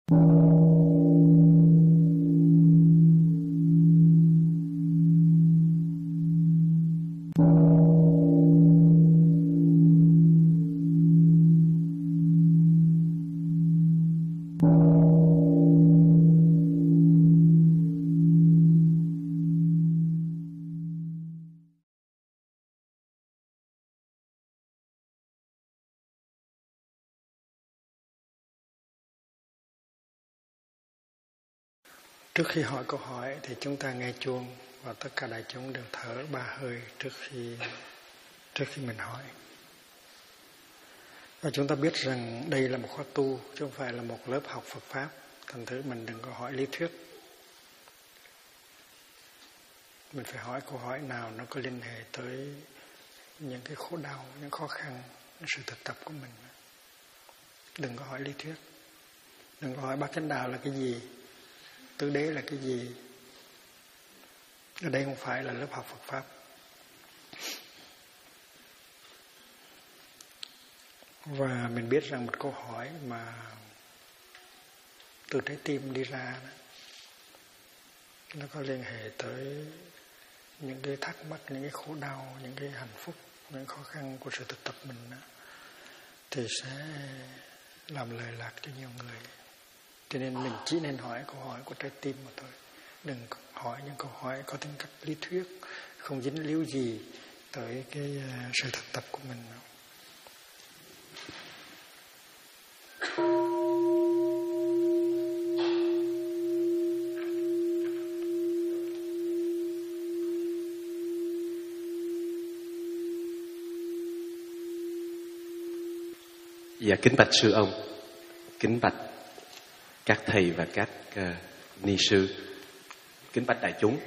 Trước khi hỏi câu hỏi thì chúng ta nghe chuông và tất cả đại chúng đều thở 3 hơi trước khi mình hỏi. Và chúng ta biết rằng đây là một khóa tu chứ không phải là một lớp học Phật Pháp. Thành thử mình đừng có hỏi lý thuyết. Mình phải hỏi câu hỏi nào nó có liên hệ tới những cái khổ đau, những khó khăn, những sự thực tập của mình. Đừng có hỏi lý thuyết. Đừng có hỏi bát chánh đạo là cái gì, tứ đế là cái gì. Ở đây không phải là lớp học Phật Pháp. Và mình biết rằng một câu hỏi mà từ trái tim đi ra đó, nó có liên hệ tới những cái thắc mắc, những cái khổ đau, những cái hạnh phúc, những khó khăn của sự thực tập mình đó, thì sẽ làm lời lạc cho nhiều người. Cho nên mình chỉ nên hỏi câu hỏi của trái tim mà thôi. Đừng hỏi những câu hỏi có tính cách lý thuyết, không dính líu gì tới cái sự thực tập của mình. Dạ, kính bạch sư ông, kính bạch các thầy và các ni sư, kính bạch đại chúng.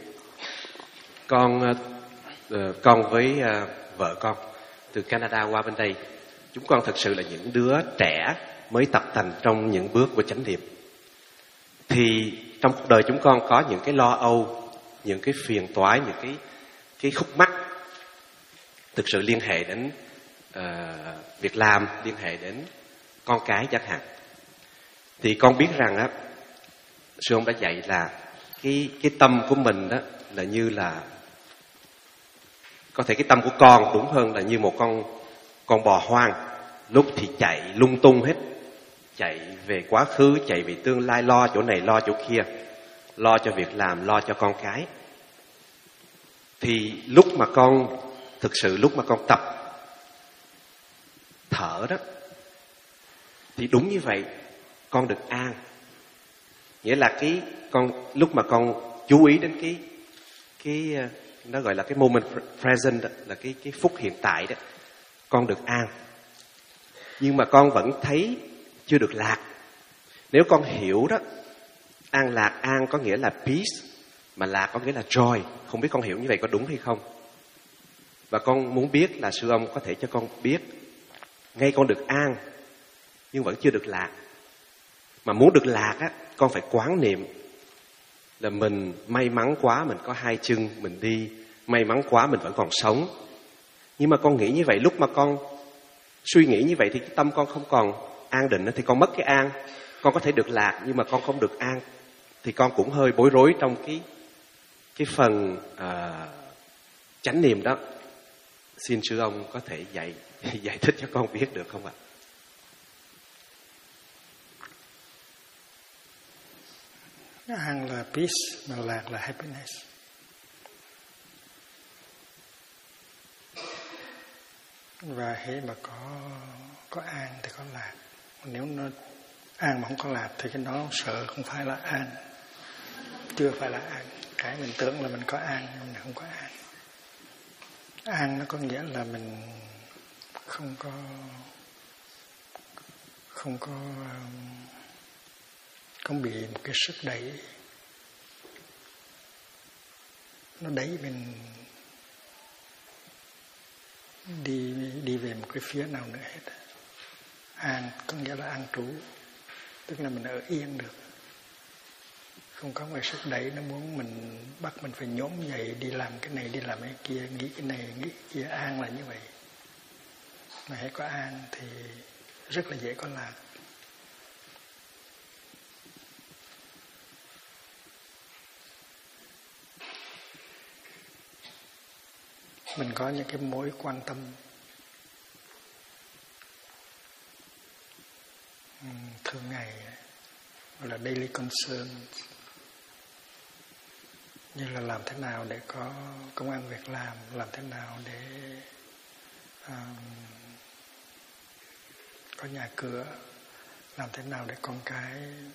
Con với vợ con từ Canada qua bên đây, chúng con thật sự là những đứa trẻ mới tập tành trong những bước của chánh niệm. Thì trong cuộc đời chúng con có những cái lo âu, những cái phiền toái, những cái khúc mắc thực sự liên hệ đến việc làm, liên hệ đến con cái chẳng hạn. Thì con biết rằng á, sư ông đã dạy là cái tâm của mình đó là như là, có thể cái tâm của con đúng hơn là như một con bò hoang, lúc thì chạy lung tung hết, chạy về quá khứ, chạy về tương lai, lo chỗ này lo chỗ kia, lo cho việc làm, lo cho con cái. Thì lúc mà con tập thở đó, thì đúng như vậy, con được an. Nghĩa là lúc mà con chú ý đến cái nó gọi là cái moment present đó, là cái phút hiện tại đó, con được an. Nhưng mà con vẫn thấy chưa được lạc. Nếu con hiểu đó, an lạc, an có nghĩa là peace, mà lạc có nghĩa là joy. Không biết con hiểu như vậy có đúng hay không? Và con muốn biết là sư ông có thể cho con biết, ngay con được an nhưng vẫn chưa được lạc. Mà muốn được lạc á, con phải quán niệm là mình may mắn quá, mình có 2 chân mình đi, may mắn quá mình vẫn còn sống. Nhưng mà con nghĩ như vậy, lúc mà con suy nghĩ như vậy thì cái tâm con không còn an định, thì con mất cái an. Con có thể được lạc nhưng mà con không được an, thì con cũng hơi bối rối trong cái phần chánh niệm đó. Xin sư ông có thể giải thích cho con biết được không ạ? An là peace, mà lạc là happiness. Và hễ mà có an thì có lạc. Nếu nó an mà không có lạc thì cái đó sợ không phải là an, chưa phải là an. Cái mình tưởng là mình có an nhưng mình không có an. An nó có nghĩa là mình không bị một cái sức đẩy, nó đẩy mình đi về một cái phía nào nữa hết. An có nghĩa là an trú, tức là mình ở yên được, không có cái sức đẩy nó muốn mình bắt mình phải nhổm dậy đi làm cái này, đi làm cái kia, nghĩ cái này nghĩ cái kia. An là như vậy. Mà hãy có an thì rất là dễ có lạc. mình có những cái mối quan tâm thường ngày, gọi là daily concern, như là làm thế nào để có công ăn việc làm thế nào để có nhà cửa, làm thế nào để con cái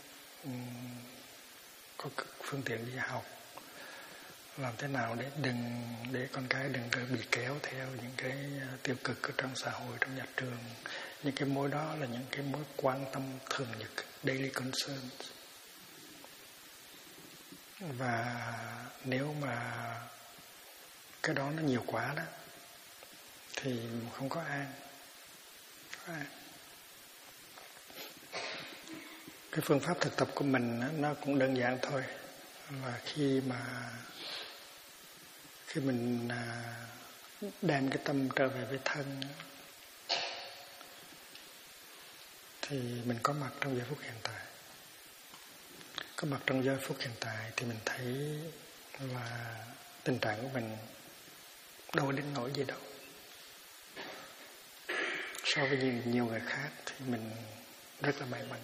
có phương tiện đi học, làm thế nào để con cái đừng có bị kéo theo những cái tiêu cực ở trong xã hội, trong nhà trường. Những cái mối đó là những cái mối quan tâm thường nhật, daily concern. Và nếu mà cái đó nó nhiều quá đó thì không có an. Cái phương pháp thực tập của mình nó cũng đơn giản thôi, là khi mình đem cái tâm trở về với thân thì mình có mặt trong giây phút hiện tại. Có mặt trong giây phút hiện tại thì mình thấy là tình trạng của mình đâu đến nỗi gì đâu. So với nhiều người khác thì mình rất là may mắn.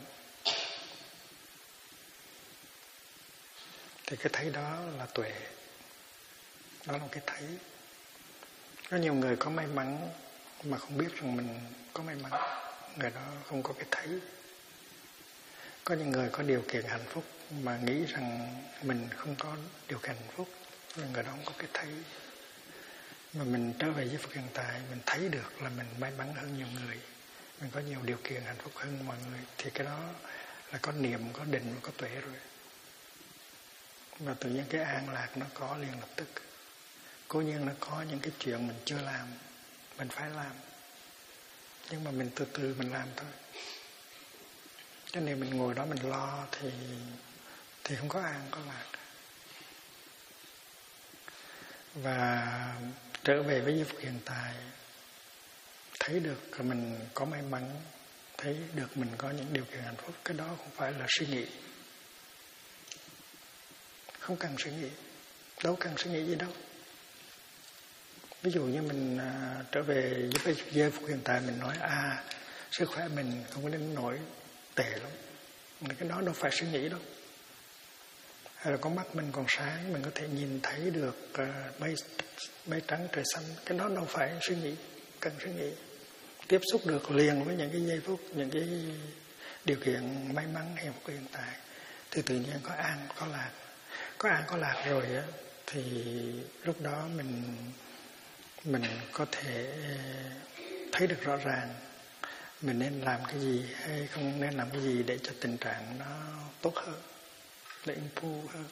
Thì cái thấy đó là tuệ. Đó là cái thấy. Có nhiều người có may mắn mà không biết rằng mình có may mắn. Người đó không có cái thấy. Có những người có điều kiện hạnh phúc mà nghĩ rằng mình không có điều kiện hạnh phúc, là người đó không có cái thấy. Mà mình trở về với Phật hiện tại, mình thấy được là mình may mắn hơn nhiều người, mình có nhiều điều kiện hạnh phúc hơn mọi người, thì cái đó là có niệm, có định và có tuệ rồi. Và tự nhiên cái an lạc nó có liền lập tức. Cố nhiên nó có những cái chuyện mình chưa làm, mình phải làm, nhưng mà mình từ từ mình làm thôi. Cho nên mình ngồi đó mình lo thì không có an, có lạc. Và trở về với giây phút hiện tại, thấy được là mình có may mắn, thấy được mình có những điều kiện hạnh phúc, cái đó không phải là suy nghĩ. Không cần suy nghĩ, đâu cần suy nghĩ gì đâu. Ví dụ như mình trở về với giây phút hiện tại, mình nói sức khỏe mình không có đến nỗi tệ lắm, cái đó đâu phải suy nghĩ đâu. Hay là con mắt mình còn sáng, mình có thể nhìn thấy được mây trắng trời xanh, cái đó đâu phải suy nghĩ, cần suy nghĩ. Tiếp xúc được liền với những cái giây phút, những cái điều kiện may mắn hiện phút hiện tại, thì tự nhiên có an, có lạc. Có an, có lạc rồi á, thì lúc đó mình có thể thấy được rõ ràng mình nên làm cái gì hay không nên làm cái gì để cho tình trạng nó tốt hơn, để improve hơn.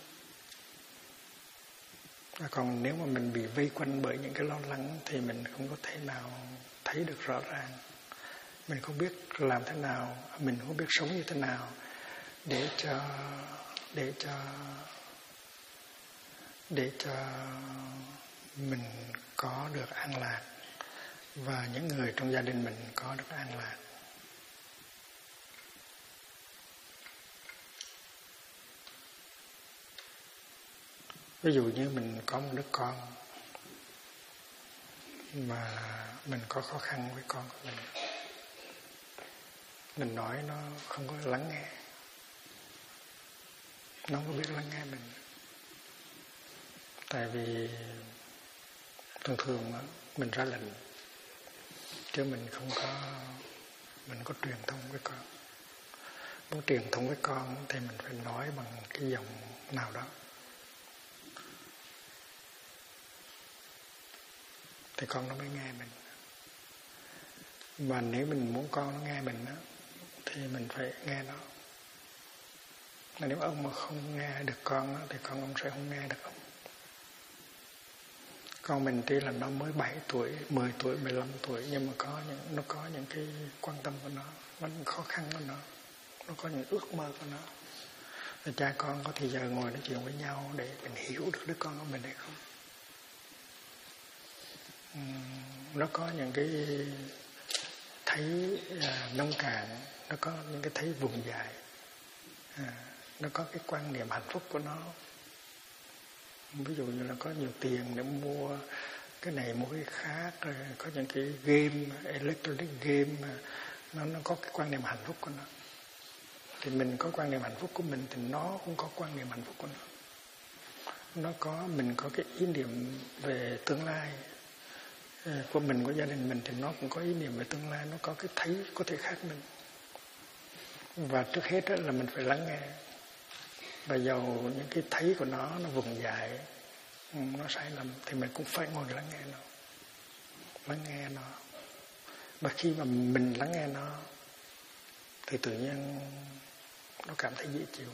Và còn nếu mà mình bị vây quanh bởi những cái lo lắng thì mình không có thể nào thấy được rõ ràng. Mình không biết làm thế nào, mình không biết sống như thế nào để cho mình có được an lạc và những người trong gia đình mình có được an lạc. Ví dụ như mình có một đứa con mà mình có khó khăn với con của mình nói nó không có lắng nghe, nó không có biết lắng nghe mình. Tại vì thường mình ra lệnh, chứ mình có truyền thông với con. Muốn truyền thông với con thì mình phải nói bằng cái giọng nào đó, thì con nó mới nghe mình. Mà nếu mình muốn con nó nghe mình thì mình phải nghe nó. Mà nếu ông mà không nghe được con thì con ông sẽ không nghe được ông. Con mình tuy là nó mới 7 tuổi, 10 tuổi, 15 tuổi, nhưng mà nó có những cái quan tâm của nó những khó khăn của nó có những ước mơ của nó. Và cha con có thời giờ ngồi nói chuyện với nhau để mình hiểu được đứa con của mình hay không. Nó có những cái thấy nông cạn, nó có những cái thấy vùng dài, nó có cái quan niệm hạnh phúc của nó. Ví dụ như là có nhiều tiền để mua cái này mua cái khác, rồi có những cái game, electronic game mà nó có cái quan niệm hạnh phúc của nó. Thì mình có quan niệm hạnh phúc của mình thì nó cũng có quan niệm hạnh phúc của nó. Mình có cái ý niệm về tương lai của mình, của gia đình mình, thì nó cũng có ý niệm về tương lai, nó có cái thấy có thể khác mình. Và trước hết đó là mình phải lắng nghe. Và dầu những cái thấy của nó vùng dại, nó sai lầm, thì mình cũng phải ngồi lắng nghe nó. Lắng nghe nó. Và khi mà mình lắng nghe nó thì tự nhiên nó cảm thấy dễ chịu.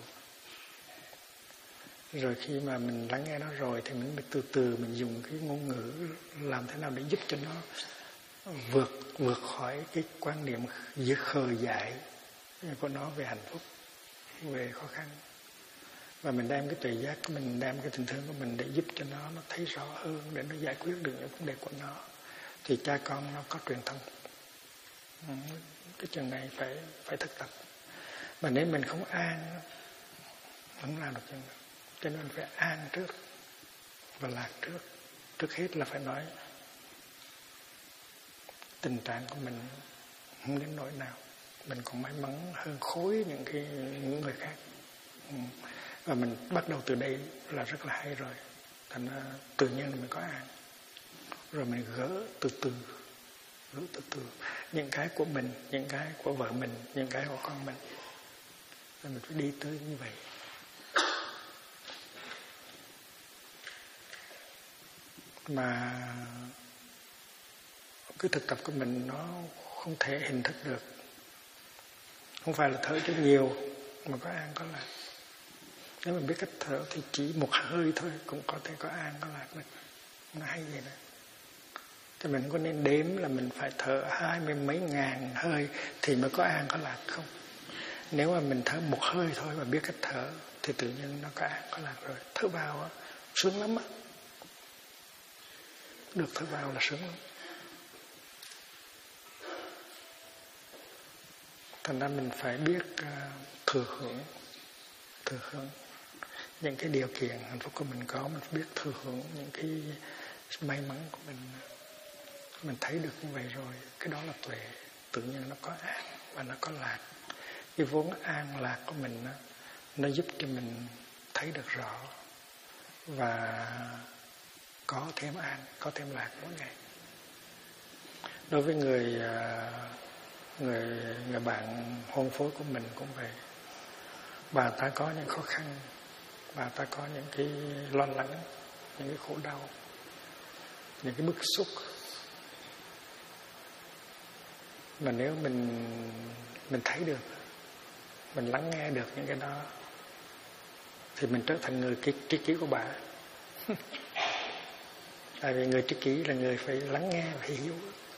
Rồi khi mà mình lắng nghe nó rồi thì mình từ từ mình dùng cái ngôn ngữ làm thế nào để giúp cho nó vượt khỏi cái quan niệm khờ dại của nó về hạnh phúc, về khó khăn. Và mình đem cái tuệ giác của mình, đem cái tình thương của mình để giúp cho nó thấy rõ hơn, để nó giải quyết được những vấn đề của nó. Thì cha con nó có truyền thông. Cái chuyện này phải thực tập. Mà nếu mình không an, không làm được chuyện đó. Cho nên phải an trước và lạc trước. Trước hết là phải nói tình trạng của mình không đến nỗi nào. Mình còn may mắn hơn khối những người khác. Và mình bắt đầu từ đây là rất là hay rồi. Thành ra tự nhiên là mình có an. Rồi mình gỡ từ từ. Những cái của mình, những cái của vợ mình, những cái của con mình. Rồi mình phải đi tới như vậy. Mà cái thực tập của mình nó không thể hình thức được. Không phải là thở cho nhiều mà có an có lạc. Nếu mình biết cách thở thì chỉ một hơi thôi cũng có thể có an có lạc được. Nó hay vậy đó. Thì mình có nên đếm là mình phải thở 20 mấy ngàn hơi thì mới có an có lạc không? Nếu mà mình thở một hơi thôi mà biết cách thở thì tự nhiên nó có an có lạc rồi. Thở vào á, sướng lắm á. Được thở vào là sướng lắm. Thành ra mình phải biết thừa hưởng những cái điều kiện hạnh phúc của mình có. Mình phải biết thừa hưởng những cái may mắn của mình. Mình thấy được như vậy rồi, cái đó là tuệ. Tự nhiên nó có an và nó có lạc. Cái vốn an lạc của mình nó giúp cho mình thấy được rõ và có thêm an, có thêm lạc mỗi ngày. Đối với người bạn hôn phối của mình cũng vậy. Bà ta có những khó khăn, bà ta có những cái lo lắng, những cái khổ đau, những cái bức xúc. Mà nếu mình thấy được, mình lắng nghe được những cái đó thì mình trở thành người tri kỷ của bà. Tại vì người tri kỷ là người phải lắng nghe và hiểu.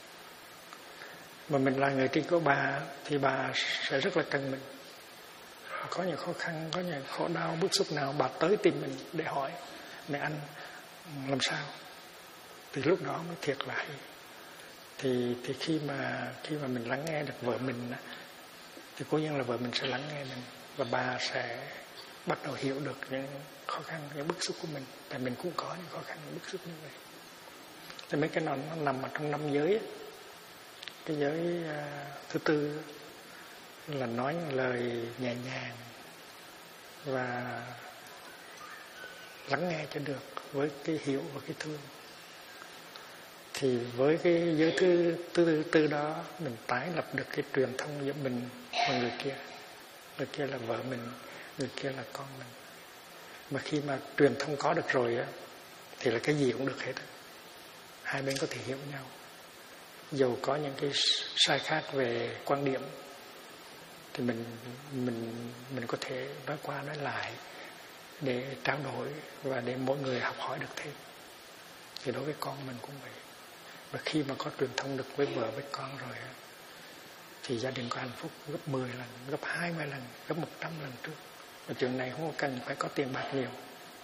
Mà mình là người tri kỷ của bà thì bà sẽ rất là cần mình. Có những khó khăn, có những khổ đau, bức xúc nào bà tới tìm mình để hỏi: mẹ anh làm sao? Thì lúc đó mới thiệt là hay. Thì khi mà mình lắng nghe được vợ mình thì cố nhiên là vợ mình sẽ lắng nghe mình. Và bà sẽ bắt đầu hiểu được những khó khăn, những bức xúc của mình. Tại mình cũng có những khó khăn, những bức xúc như vậy. Thì mấy cái nó nằm ở trong 5 giới. Cái giới thứ tư là nói những lời nhẹ nhàng và lắng nghe cho được với cái hiểu và cái thương. Thì với cái giới thứ tư đó mình tái lập được cái truyền thông giữa mình và người kia. Người kia là vợ mình, người kia là con mình. Mà khi mà truyền thông có được rồi á thì là cái gì cũng được hết. Hai bên có thể hiểu nhau. Dầu có những cái sai khác về quan điểm thì mình có thể nói qua nói lại để trao đổi và để mỗi người học hỏi được thêm. Thì đối với con mình cũng vậy. Và khi mà có truyền thông được với vợ với con rồi thì gia đình có hạnh phúc gấp 10 lần, gấp 20 lần, gấp 100 lần trước. Và chuyện này không cần phải có tiền bạc nhiều.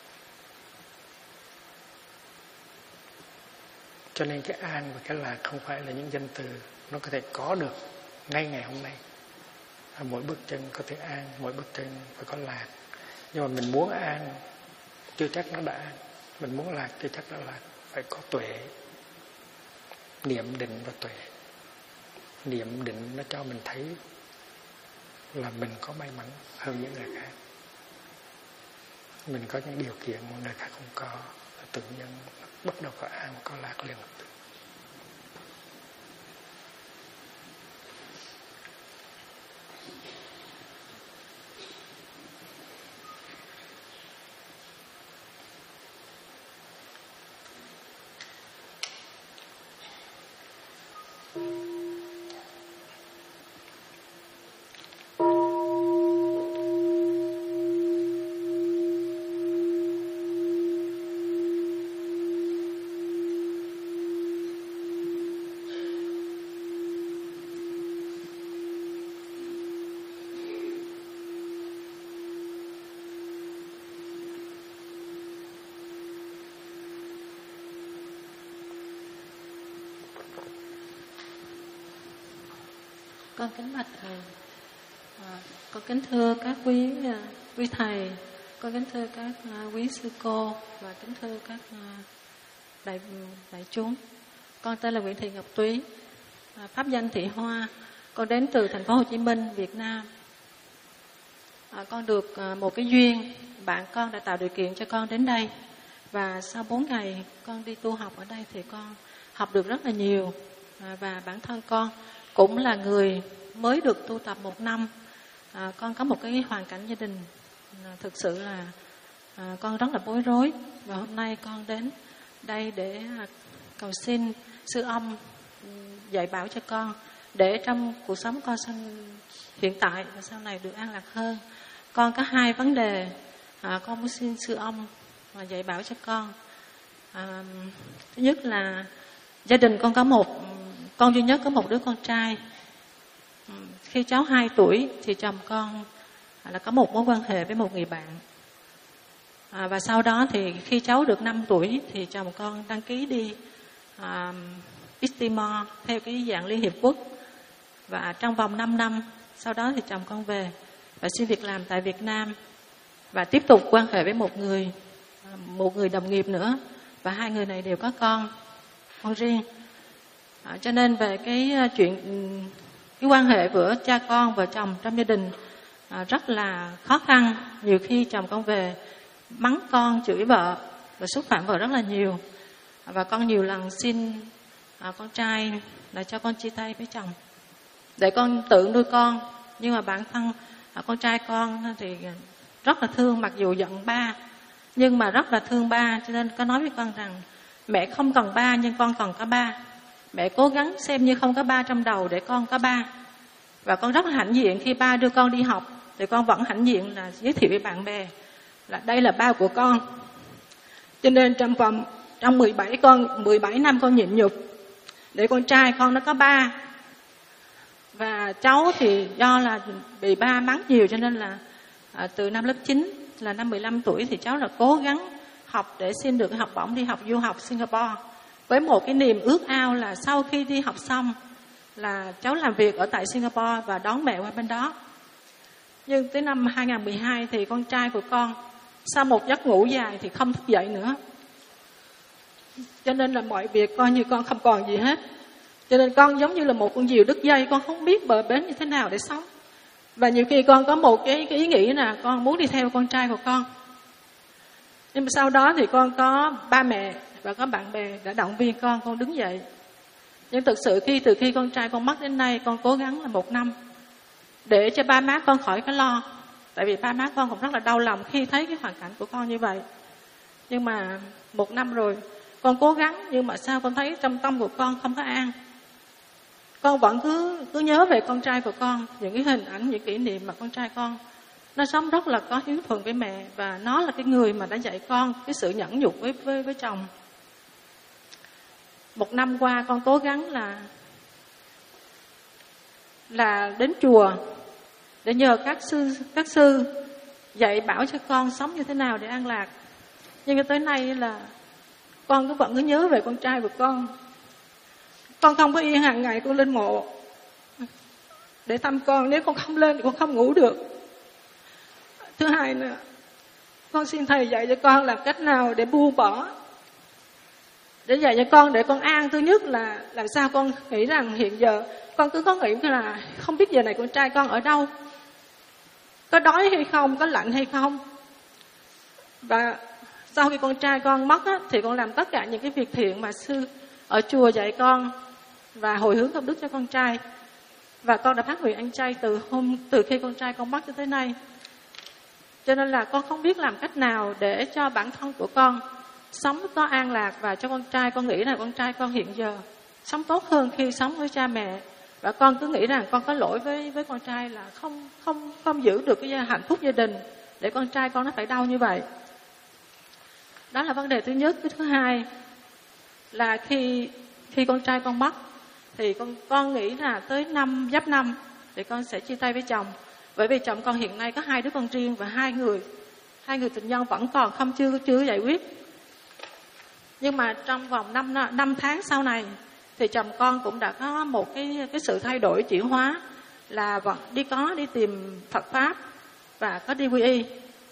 Cho nên cái an và cái lạc không phải là những danh từ. Nó có thể có được ngay ngày hôm nay. Mỗi bước chân có thể an, mỗi bước chân phải có lạc. Nhưng mà mình muốn an chưa chắc nó đã an. Mình muốn lạc chưa chắc nó lạc. Phải có tuệ, niệm định và tuệ. Niệm định nó cho mình thấy là mình có may mắn hơn những người khác, mình có những điều kiện mà người khác không có, tự nhiên bắt đầu có an có lạc liền. Con kính bạch thầy, con kính thưa các quý thầy, con kính thưa các quý sư cô và kính thưa các đại chúng. Con tên là Nguyễn Thị Ngọc Túy, pháp danh Thị Hoa. Con đến từ thành phố Hồ Chí Minh, Việt Nam. Con được một cái duyên, bạn con đã tạo điều kiện cho con đến đây. Và sau 4 ngày con đi tu học ở đây thì con học được rất là nhiều. Và bản thân con cũng là người mới được tu tập 1 năm. Con có một cái hoàn cảnh gia đình thực sự là con rất là bối rối. Và hôm nay con đến đây để cầu xin sư ông dạy bảo cho con, để trong cuộc sống con hiện tại và sau này được an lạc hơn. Con có 2 vấn đề con muốn xin sư ông dạy bảo cho con. Thứ nhất là gia đình con có con duy nhất có một đứa con trai. Khi cháu 2 tuổi thì chồng con là có một mối quan hệ với một người bạn. Và sau đó thì khi cháu được 5 tuổi thì chồng con đăng ký đi East Timor theo cái dạng Liên Hiệp Quốc. Và trong vòng 5 năm sau đó thì chồng con về và xin việc làm tại Việt Nam và tiếp tục quan hệ với một người đồng nghiệp nữa. Và 2 người này đều có con riêng. Cho nên về cái quan hệ giữa cha con vợ chồng trong gia đình rất là khó khăn. Nhiều khi chồng con về mắng con, chửi vợ và xúc phạm vợ rất là nhiều. Và con nhiều lần xin con trai là cho con chia tay với chồng để con tự nuôi con. Nhưng mà bản thân con trai con thì rất là thương, mặc dù giận ba nhưng mà rất là thương ba. Cho nên có nói với con rằng mẹ không cần ba nhưng con còn có ba. Mẹ cố gắng xem như không có ba trong đầu để con có ba. Và con rất là hãnh diện khi ba đưa con đi học thì con vẫn hãnh diện là giới thiệu với bạn bè là đây là ba của con. Cho nên trong 17 năm con nhịn nhục để con trai con nó có ba. Và cháu thì do là bị ba mắng nhiều cho nên là từ năm lớp 9 là năm 15 tuổi thì cháu là cố gắng học để xin được học bổng đi học du học Singapore. Với một cái niềm ước ao là sau khi đi học xong là cháu làm việc ở tại Singapore và đón mẹ qua bên đó. Nhưng tới năm 2012 thì con trai của con sau một giấc ngủ dài thì không thức dậy nữa. Cho nên là mọi việc coi như con không còn gì hết. Cho nên con giống như là một con diều đứt dây, con không biết bờ bến như thế nào để sống. Và nhiều khi con có một cái ý nghĩ là con muốn đi theo con trai của con. Nhưng mà sau đó thì con có ba mẹ và có bạn bè đã động viên con đứng dậy. Nhưng thực sự từ khi con trai con mất đến nay, con cố gắng là 1 năm để cho ba má con khỏi cái lo. Tại vì ba má con cũng rất là đau lòng khi thấy cái hoàn cảnh của con như vậy. Nhưng mà 1 năm rồi, con cố gắng nhưng mà sao con thấy trong tâm của con không có an. Con vẫn cứ nhớ về con trai của con, những cái hình ảnh, những kỷ niệm mà con trai con nó sống rất là có hiếu thuận với mẹ. Và nó là cái người mà đã dạy con cái sự nhẫn nhục với chồng. 1 năm qua con cố gắng là đến chùa để nhờ các sư dạy bảo cho con sống như thế nào để an lạc. Nhưng tới nay là con vẫn cứ nhớ về con trai của con. Con không có yên hàng ngày con lên mộ để thăm con. Nếu con không lên thì con không ngủ được. Thứ hai là con xin thầy dạy cho con làm cách nào để buông bỏ để dạy cho con, để con an. Thứ nhất là làm sao con nghĩ rằng hiện giờ con cứ có nghĩ là không biết giờ này con trai con ở đâu, có đói hay không, có lạnh hay không. Và sau khi con trai con mất á, thì con làm tất cả những cái việc thiện mà sư ở chùa dạy con và hồi hướng công đức cho con trai. Và con đã phát nguyện ăn chay từ khi con trai con mất cho tới nay. Cho nên là con không biết làm cách nào để cho bản thân của con sống có an lạc, và cho con trai con nghĩ là con trai con hiện giờ sống tốt hơn khi sống với cha mẹ. Và con cứ nghĩ rằng con có lỗi với con trai là không giữ được cái hạnh phúc gia đình, để con trai con nó phải đau như vậy. Đó là vấn đề thứ nhất. Cái thứ hai là khi con trai con mất thì con nghĩ là tới năm Giáp Năm thì con sẽ chia tay với chồng. Bởi vì chồng con hiện nay có 2 đứa con riêng, và hai người tình nhân vẫn còn chưa giải quyết. Nhưng mà trong vòng 5 tháng sau này thì chồng con cũng đã có một cái sự thay đổi, chuyển hóa, là vẫn đi tìm Phật pháp và có đi quy y.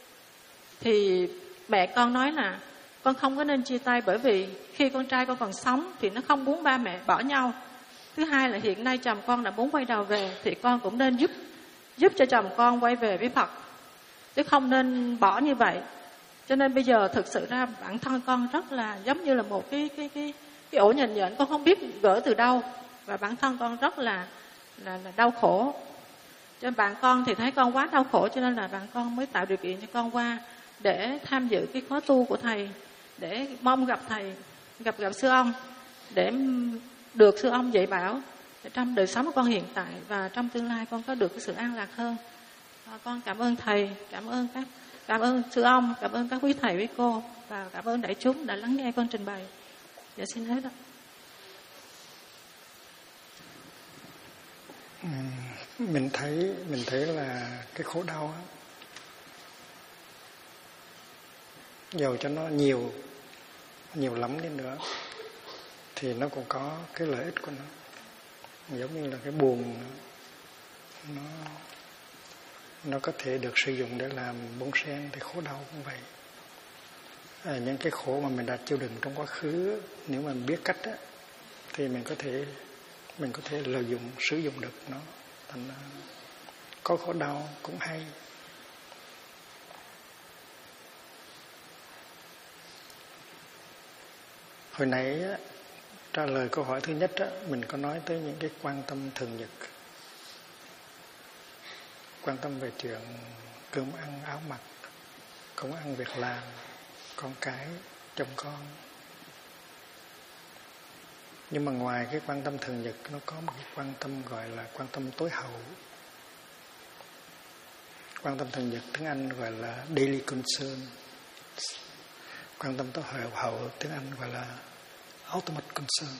Thì mẹ con nói là con không có nên chia tay, bởi vì khi con trai con còn sống thì nó không muốn ba mẹ bỏ nhau. Thứ hai là hiện nay chồng con đã muốn quay đầu về, thì con cũng nên giúp cho chồng con quay về với Phật, chứ không nên bỏ như vậy. Cho nên bây giờ thực sự ra bản thân con rất là giống như là một cái ổ nhện nhện, con không biết gỡ từ đâu, và bản thân con rất là đau khổ. Cho nên bạn con thì thấy con quá đau khổ, cho nên là bạn con mới tạo điều kiện cho con qua để tham dự cái khóa tu của thầy, để mong gặp thầy, gặp sư ông, để được sư ông dạy bảo trong đời sống của con hiện tại, và trong tương lai con có được cái sự an lạc hơn. Con cảm ơn thầy, cảm ơn sư ông, cảm ơn các quý thầy quý cô, và cảm ơn đại chúng đã lắng nghe con trình bày. Dạ xin hết ạ. Mình thấy là cái khổ đau á, dầu cho nó nhiều lắm đi nữa thì nó cũng có cái lợi ích của nó. Giống như là cái buồn nó có thể được sử dụng để làm bông sen, thì khổ đau cũng vậy. Những cái khổ mà mình đã chịu đựng trong quá khứ, nếu mà mình biết cách á, thì mình có thể lợi dụng, sử dụng được nó. Thành có khổ đau cũng hay. Hồi nãy á, trả lời câu hỏi thứ nhất á, mình có nói tới những cái quan tâm thường nhật, quan tâm về chuyện cơm ăn áo mặc, công ăn việc làm, con cái, chồng con. Nhưng mà ngoài cái quan tâm thường nhật, nó có một cái quan tâm gọi là quan tâm tối hậu. Quan tâm thường nhật tiếng Anh gọi là daily concern. Quan tâm tối hậu tiếng Anh gọi là ultimate concern.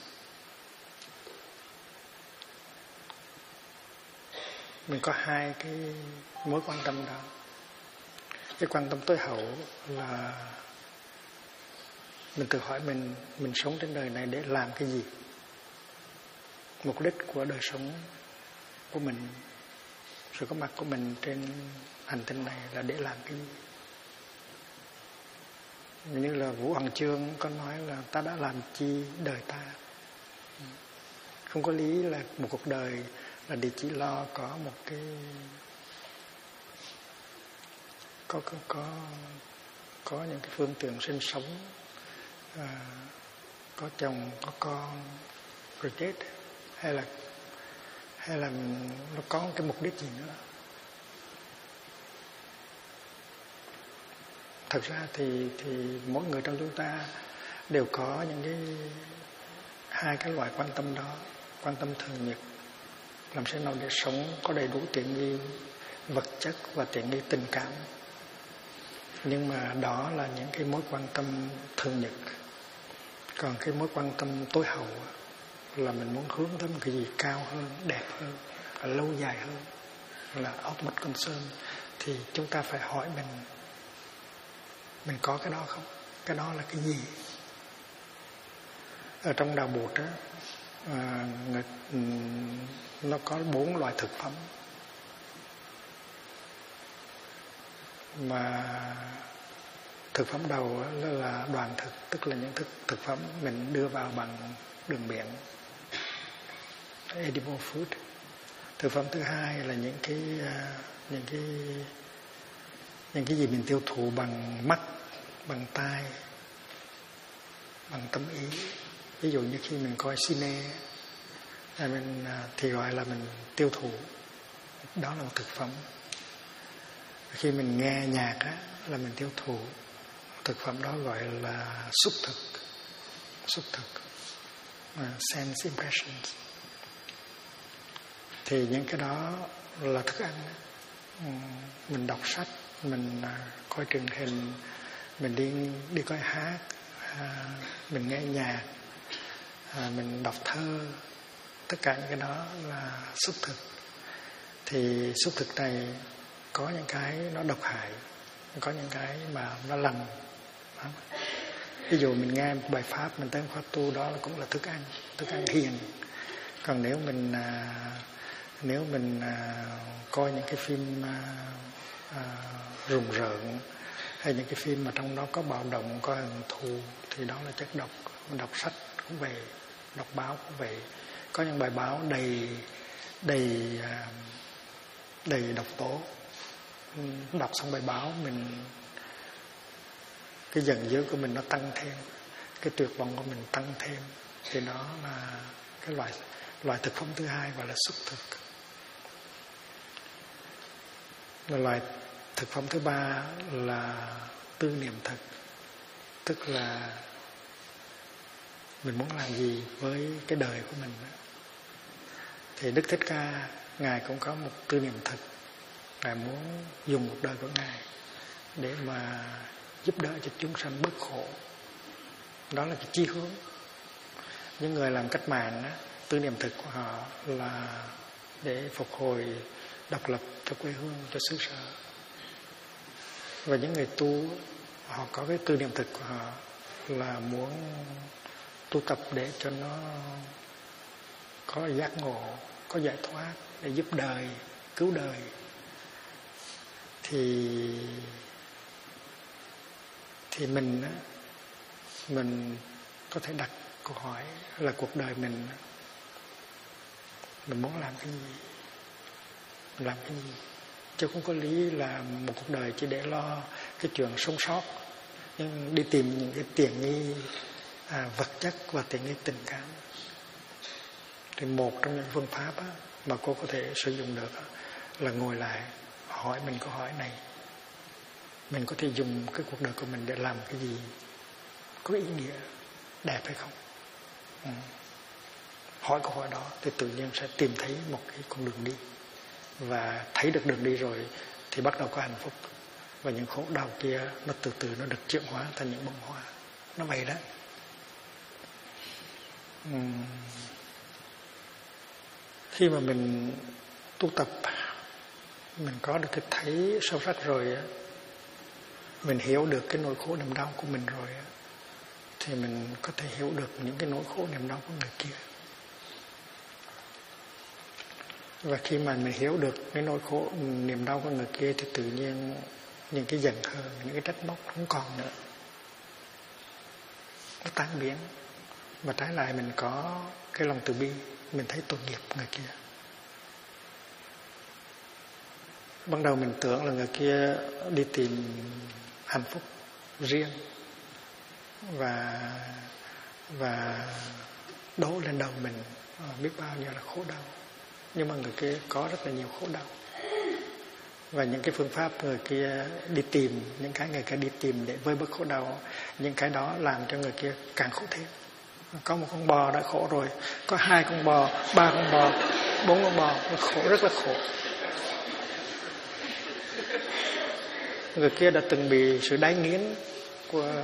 Mình có hai cái mối quan tâm đó. Cái quan tâm tối hậu là mình tự hỏi mình sống trên đời này để làm cái gì? Mục đích của đời sống của mình, sự có mặt của mình trên hành tinh này là để làm cái gì? Như là Vũ Hoàng Chương có nói là ta đã làm chi đời ta. Không có lý là một cuộc đời là để chỉ lo có một cái có những cái phương tiện sinh sống, có chồng, có con rồi chết, hay là nó có cái mục đích gì nữa. Thật ra thì mỗi người trong chúng ta đều có những cái hai cái loại quan tâm đó. Quan tâm thường nhật, làm sao nào để sống có đầy đủ tiện nghi vật chất và tiện nghi tình cảm. Nhưng mà đó là những cái mối quan tâm thường nhật. Còn cái mối quan tâm tối hậu là mình muốn hướng tới một cái gì cao hơn, đẹp hơn, lâu dài hơn, là ultimate concern. Thì chúng ta phải hỏi mình có cái đó không? Cái đó là cái gì? Ở trong đạo Bụt á, nó có 4 loại thực phẩm Thực phẩm đầu là đoàn thực, tức là những thực phẩm mình đưa vào bằng đường miệng, edible food. Thực phẩm thứ hai là những cái gì mình tiêu thụ bằng mắt, bằng tai, bằng tâm ý. Ví dụ như khi mình coi cine thì gọi là mình tiêu thụ, đó là một thực phẩm. Khi mình nghe nhạc là mình tiêu thụ, thực phẩm đó gọi là xúc thực, sense impressions. Thì những cái đó là thức ăn. Mình đọc sách, mình coi truyền hình, mình đi coi hát, mình nghe nhạc, mình đọc thơ, tất cả những cái đó là xúc thực. Thì xúc thực này có những cái nó độc hại, có những cái mà nó lành. Ví dụ mình nghe một bài pháp, mình tới pháp tu, đó cũng là thức ăn hiền. Còn nếu mình coi những cái phim rùng rợn, hay những cái phim mà trong đó có bạo động, có hận thù, thì đó là chất độc. Đọc sách cũng vậy, đọc báo cũng vậy. Có những bài báo đầy độc tố. Đọc xong bài báo, cái giận dữ của mình nó tăng thêm, cái tuyệt vọng của mình tăng thêm. Thì đó là cái loại thực phẩm thứ hai, gọi là xúc thực. Loại thực phẩm thứ ba là tư niệm thực, tức là mình muốn làm gì với cái đời của mình. Thì Đức Thích Ca, Ngài cũng có một tư niệm thực. Ngài muốn dùng một đời của Ngài để mà giúp đỡ cho chúng sanh bớt khổ. Đó là cái chí hướng. Những người làm cách mạng, tư niệm thực của họ là để phục hồi độc lập cho quê hương, cho xứ sở. Và những người tu, họ có cái tư niệm thực của họ là muốn tu tập để cho nó có giác ngộ, có giải thoát, để giúp đời, cứu đời. Thì mình có thể đặt câu hỏi là cuộc đời mình muốn làm cái gì, làm cái gì. Chứ không có lý là một cuộc đời chỉ để lo cái chuyện sống sót, nhưng đi tìm những cái tiện nghi vật chất và tiện nghi tình cảm. Thì một trong những phương pháp mà cô có thể sử dụng được là ngồi lại hỏi mình câu hỏi này: mình có thể dùng cái cuộc đời của mình để làm cái gì có ý nghĩa, đẹp hay không? Hỏi câu hỏi đó thì tự nhiên sẽ tìm thấy một cái con đường đi. Và thấy được đường đi rồi thì bắt đầu có hạnh phúc. Và những khổ đau kia nó từ từ nó được chuyển hóa thành những bông hoa. Nó vậy đó. Khi mà mình tu tập, mình có được cái thấy sâu sắc rồi, mình hiểu được cái nỗi khổ niềm đau của mình rồi, thì mình có thể hiểu được những cái nỗi khổ niềm đau của người kia. Và khi mà mình hiểu được cái nỗi khổ niềm đau của người kia thì tự nhiên những cái giận hờn, những cái trách móc không còn nữa, nó tan biến. Và trái lại mình có cái lòng từ bi, mình thấy tội nghiệp người kia. Ban đầu mình tưởng là người kia đi tìm hạnh phúc riêng và đổ lên đầu mình biết bao nhiêu là khổ đau. Nhưng mà người kia có rất là nhiều khổ đau. Và những cái phương pháp người kia đi tìm, những cái người kia đi tìm để vơi bớt khổ đau, những cái đó làm cho người kia càng khổ thêm. Có một con bò đã khổ rồi, có 2 con bò, 3 con bò, 4 con bò, nó khổ, rất là khổ. Người kia đã từng bị sự đái nghiến của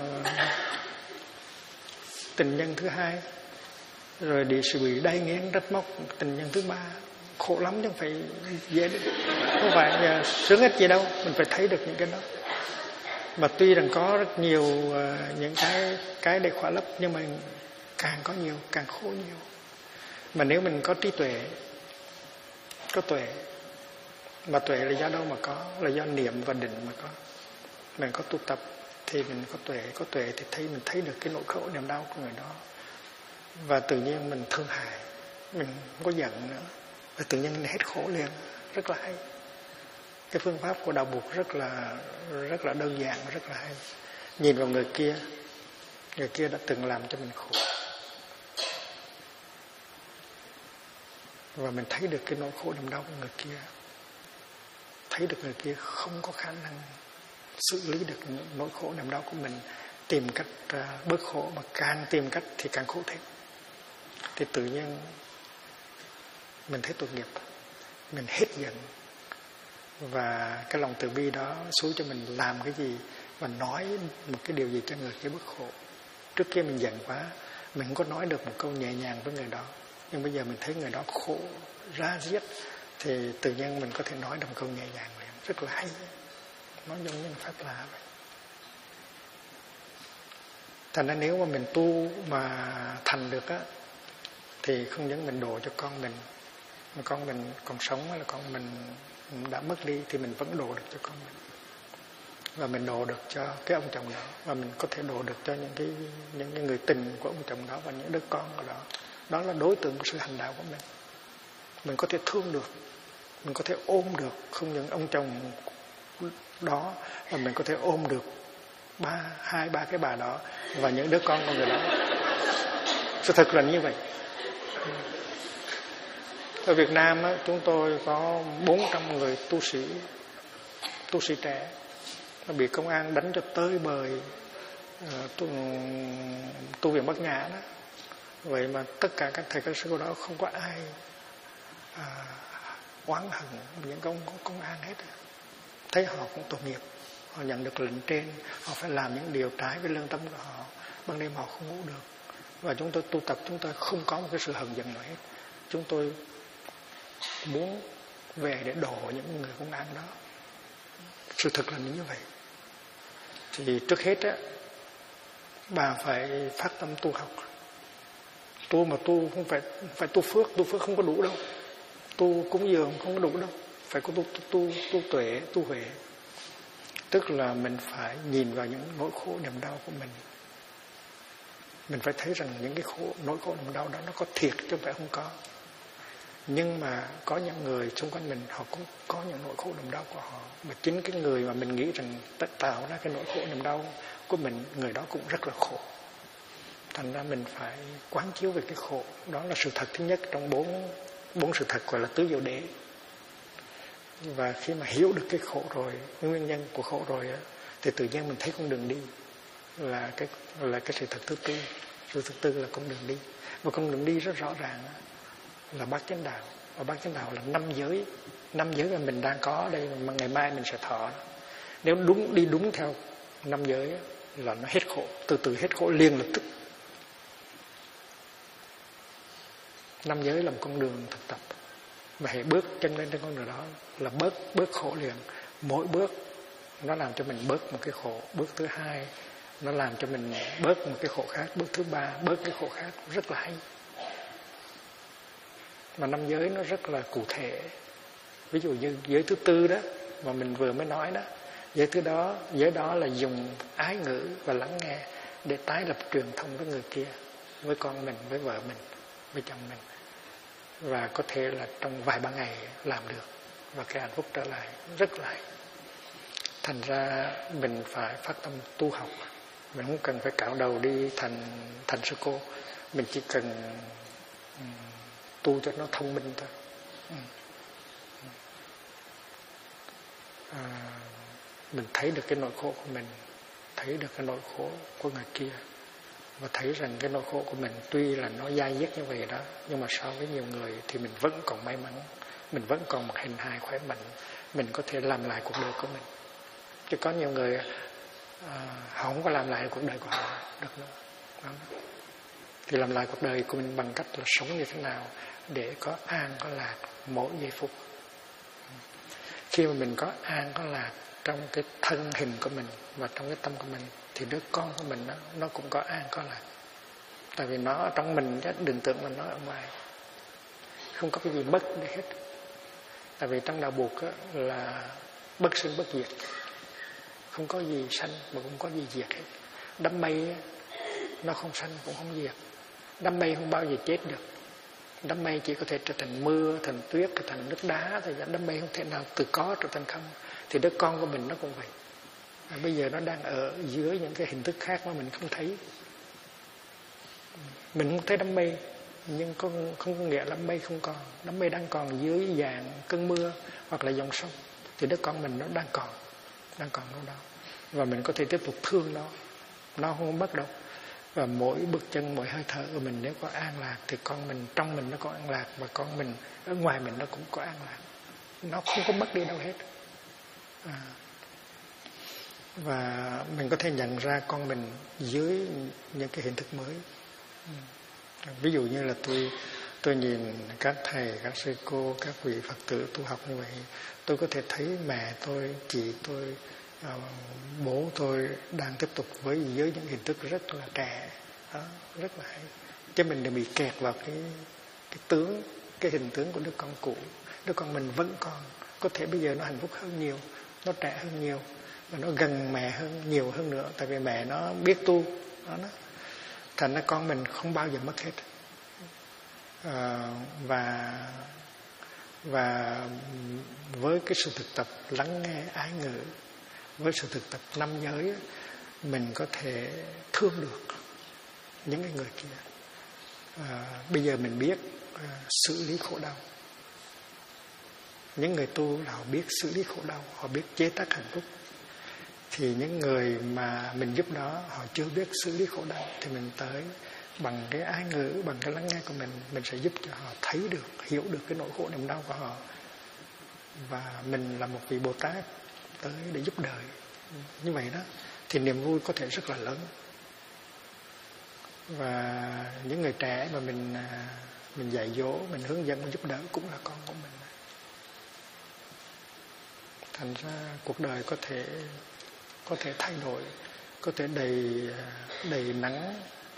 tình nhân thứ 2, rồi sự bị đái nghiến trách móc tình nhân thứ 3. Khổ lắm chứ không phải dễ được. Không phải sướng hết gì đâu, mình phải thấy được những cái đó. Mà tuy rằng có rất nhiều những cái để khỏa lấp, nhưng mà càng có nhiều càng khổ nhiều. Mà nếu mình có trí tuệ, có tuệ, mà tuệ là do đâu mà có? Là do niệm và định mà có. Mình có tu tập thì mình có tuệ thì mình thấy được cái nỗi khổ niềm đau của người đó, và tự nhiên mình thương hại, mình không có giận nữa, và tự nhiên hết khổ liền. Rất là hay. Cái phương pháp của đạo Bụt rất là đơn giản, rất là hay. Nhìn vào người kia đã từng làm cho mình khổ, và mình thấy được cái nỗi khổ niềm đau của người kia, thấy được người kia không có khả năng xử lý được nỗi khổ niềm đau của mình, tìm cách bớt khổ, mà càng tìm cách thì càng khổ thêm. Thì tự nhiên mình thấy tội nghiệp, mình hết giận, và cái lòng từ bi đó xuống cho mình làm cái gì và nói một cái điều gì cho người kia bớt khổ. Trước kia mình giận quá, mình không có nói được một câu nhẹ nhàng với người đó, nhưng bây giờ mình thấy người đó khổ ra giết thì tự nhiên mình có thể nói được một câu nhẹ nhàng liền. Rất là hay, nó giống như pháp lạ vậy. Thành ra nếu mà mình tu mà thành được á, thì không những mình độ cho con mình, mà con mình còn sống hay là con mình đã mất đi thì mình vẫn độ được cho con mình, và mình độ được cho cái ông chồng đó, và mình có thể độ được cho những cái người tình của ông chồng đó và những đứa con của đó. Đó là đối tượng của sự hành đạo của mình. Mình có thể thương được, mình có thể ôm được không những ông chồng đó, mà mình có thể ôm được hai ba cái bà đó và những đứa con của người đó. Sự thật là như vậy. Ở Việt Nam á, chúng tôi có 400 người tu sĩ trẻ bị công an đánh cho tơi bời, tu viện Bát Nhã đó. Vậy mà tất cả các thầy các sư đó không có ai oán hận những công an hết. Thấy họ cũng tội nghiệp, họ nhận được lệnh trên, họ phải làm những điều trái với lương tâm của họ, ban đêm họ không ngủ được. Và chúng tôi tu tập, chúng tôi không có một cái sự hận giận nào hết. Chúng tôi muốn về để độ những người công an đó. Sự thật là như vậy. Thì trước hết á, bà phải phát tâm tu học. Tu mà tu không phải tu phước không có đủ đâu. Tu cúng dường không có đủ đâu. Phải có tu tuệ, tu huệ. Tức là mình phải nhìn vào những nỗi khổ niềm đau của mình. Mình phải thấy rằng những cái nỗi khổ niềm đau đó nó có thiệt chứ không phải không có. Nhưng mà có những người xung quanh mình, họ cũng có những nỗi khổ niềm đau của họ. Mà chính cái người mà mình nghĩ rằng tạo ra cái nỗi khổ niềm đau của mình, người đó cũng rất là khổ. Thành ra mình phải quán chiếu về cái khổ. Đó là sự thật thứ nhất trong bốn sự thật gọi là tứ diệu đế. Và khi mà hiểu được cái khổ rồi, cái nguyên nhân của khổ rồi á, thì tự nhiên mình thấy con đường đi là cái sự thật thứ tư. Sự thứ tư là con đường đi. Và con đường đi rất rõ ràng là bát chánh đạo. Và bát chánh đạo là 5 giới. 5 giới mà mình đang có ở đây mà ngày mai mình sẽ thọ. Nếu đi đúng theo 5 giới là nó hết khổ, từ hết khổ liền lập tức. 5 giới là một con đường thực tập. Và hãy bước chân lên trên con đường đó là bớt khổ liền. Mỗi bước nó làm cho mình bớt một cái khổ. Bước thứ hai nó làm cho mình bớt một cái khổ khác. Bước thứ ba bớt cái khổ khác. Rất là hay. Mà 5 giới nó rất là cụ thể. Ví dụ như giới thứ tư đó mà mình vừa mới nói đó, giới đó là dùng ái ngữ và lắng nghe để tái lập truyền thông với người kia, với con mình, với vợ mình, với chồng mình. Và có thể là trong vài ba ngày làm được, và cái hạnh phúc trở lại rất là hay. Thành ra mình phải phát tâm tu học. Mình không cần phải cạo đầu đi thành sư cô. Mình chỉ cần tu cho nó thông minh thôi. Mình thấy được cái nỗi khổ của mình, thấy được cái nỗi khổ của người kia, và thấy rằng cái nỗi khổ của mình tuy là nó dai dứt như vậy đó, nhưng mà so với nhiều người thì mình vẫn còn may mắn, mình vẫn còn một hình hài khỏe mạnh, mình có thể làm lại cuộc đời của mình. Chứ có nhiều người họ không có làm lại cuộc đời của họ được nữa. Đó. Thì làm lại cuộc đời của mình bằng cách là sống như thế nào để có an có lạc mỗi giây phút. Khi mà mình có an có lạc trong cái thân hình của mình và trong cái tâm của mình, thì đứa con của mình nó cũng có an có lạc. Tại vì nó ở trong mình chứ đừng tưởng là nó ở ngoài. Không có cái gì mất đi hết. Tại vì trong đạo Bụt là bất sinh bất diệt, không có gì sanh mà cũng có gì diệt hết. Đám mây nó không sanh cũng không diệt. Đám mây không bao giờ chết được. Đám mây chỉ có thể trở thành mưa, thành tuyết, thành nước đá thôi. Đám mây không thể nào từ có trở thành không. Thì đứa con của mình nó cũng vậy. Bây giờ nó đang ở dưới những cái hình thức khác mà mình không thấy. Mình không thấy đám mây, nhưng không có nghĩa là mây không còn. Đám mây đang còn dưới dạng cơn mưa hoặc là dòng sông. Thì đứa con mình nó đang còn đâu đó. Và mình có thể tiếp tục thương nó không mất đâu. Và mỗi bước chân, mỗi hơi thở của mình nếu có an lạc thì con mình trong mình nó có an lạc, và con mình ở ngoài mình nó cũng có an lạc. Nó không có mất đi đâu hết. Và mình có thể nhận ra con mình dưới những cái hình thức mới. Ví dụ như là tôi nhìn các thầy, các sư cô, các vị Phật tử tu học như vậy, tôi có thể thấy mẹ tôi, chị tôi, bố tôi đang tiếp tục với dưới những hình thức rất là trẻ, rất là hay. Chứ mình đừng bị kẹt vào cái hình tướng của đứa con cũ. Đứa con mình vẫn còn, có thể bây giờ nó hạnh phúc hơn nhiều, nó trẻ hơn nhiều, và nó gần mẹ hơn nhiều hơn nữa, tại vì mẹ nó biết tu đó. Thành ra con mình không bao giờ mất hết. Và với cái sự thực tập lắng nghe ái ngữ, với sự thực tập năm giới, mình có thể thương được những cái người kia. Bây giờ mình biết xử lý khổ đau. Những người tu là họ biết xử lý khổ đau, họ biết chế tác hạnh phúc. Thì những người mà mình giúp đó họ chưa biết xử lý khổ đau, thì mình tới bằng cái ái ngữ, bằng cái lắng nghe của mình sẽ giúp cho họ thấy được, hiểu được cái nỗi khổ niềm đau của họ. Và mình là một vị Bồ Tát tới để giúp đời như vậy đó, thì niềm vui có thể rất là lớn. Và những người trẻ mà mình dạy dỗ, mình hướng dẫn, mình giúp đỡ cũng là con của mình. Thành ra cuộc đời có thể thay đổi, có thể đầy nắng,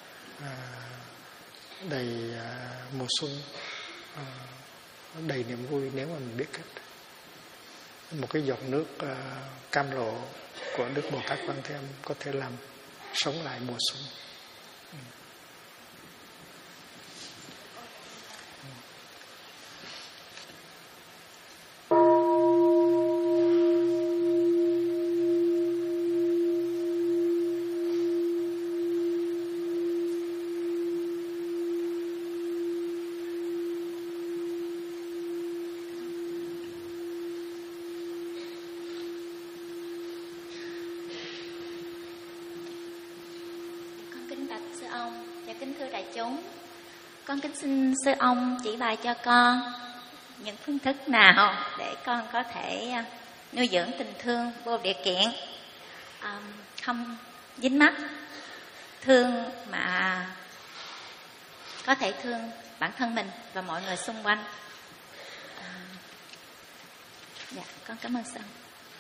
đầy mùa xuân, đầy niềm vui nếu mà mình biết cách. Một cái giọt nước cam lộ của Đức Bồ Tát Quan Thế Âm có thể làm sống lại mùa xuân. Con kính xin sư ông chỉ bài cho con những phương thức nào để con có thể nuôi dưỡng tình thương vô điều kiện, không dính mắc, thương mà có thể thương bản thân mình và mọi người xung quanh. Dạ, con cảm ơn sư ông.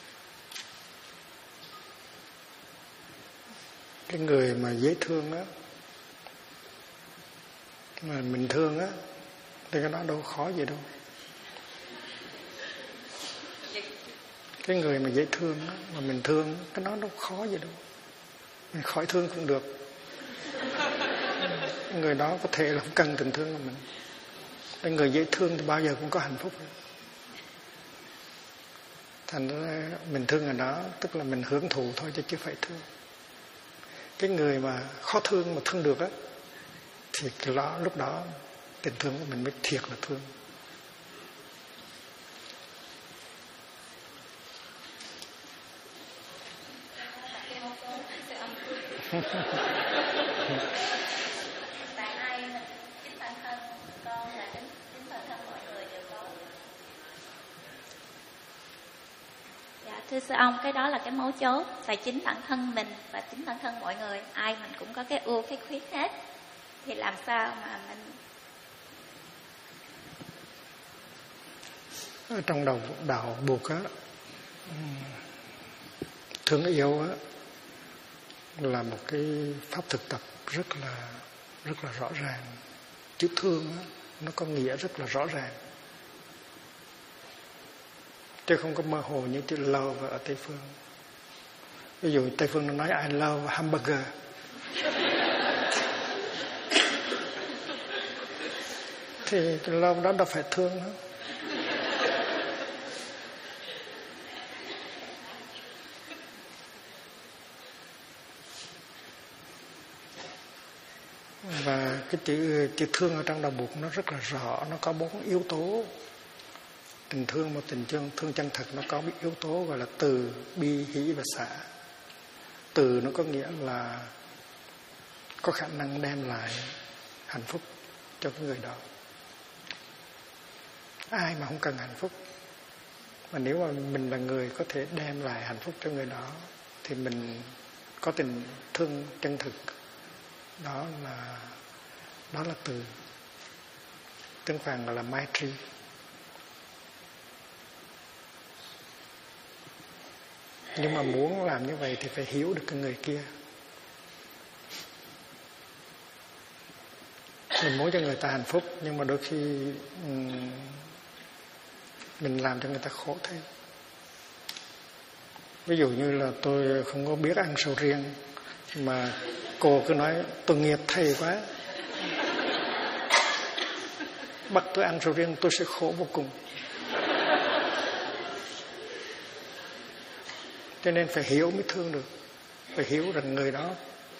Cái người mà dễ thương á, mà mình thương á, thì cái đó đâu khó gì đâu. Cái người mà dễ thương á, mà mình thương, cái đó đâu khó gì đâu. Mình khỏi thương cũng được. Người đó có thể là không cần tình thương của mình. Cái người dễ thương thì bao giờ cũng có hạnh phúc. Thành ra mình thương người đó, tức là mình hưởng thụ thôi chứ chưa phải thương. Cái người mà khó thương mà thương được á, thì lúc đó tình thương của mình mới thiệt là thương. Thưa sư ông, cái đó là cái mấu chốt. Tại chính bản thân mình và chính bản thân mọi người, ai mình cũng có cái ưu cái khuyết hết. Thì làm sao mà mình... Ở trong đạo Buộc á, thương yêu á là một cái pháp thực tập rất là rõ ràng. Chữ thương á, nó có nghĩa rất là rõ ràng, chứ không có mơ hồ như chữ love ở Tây phương. Ví dụ Tây Phương nó nói I love hamburger, thì cái love đó đâu phải thương nữa. Và cái chữ thương ở trong đạo Phật nó rất là rõ, nó có 4 yếu tố. Tình thương một tình thương chân thật nó có yếu tố gọi là từ, bi, hỷ và xả. Từ nó có nghĩa là có khả năng đem lại hạnh phúc cho cái người đó. Ai mà không cần hạnh phúc, mà nếu mà mình là người có thể đem lại hạnh phúc cho người đó thì mình có tình thương chân thực. Đó là từ. Tiếng Phạn gọi là Maitri. Nhưng mà muốn làm như vậy thì phải hiểu được cái người kia. Mình muốn cho người ta hạnh phúc, nhưng mà đôi khi mình làm cho người ta khổ thêm. Ví dụ như là tôi không có biết ăn sầu riêng, mà cô cứ nói tôi nghiệp thầy quá, bắt tôi ăn sầu riêng, tôi sẽ khổ vô cùng. Cho nên phải hiểu mới thương được. Phải hiểu rằng người đó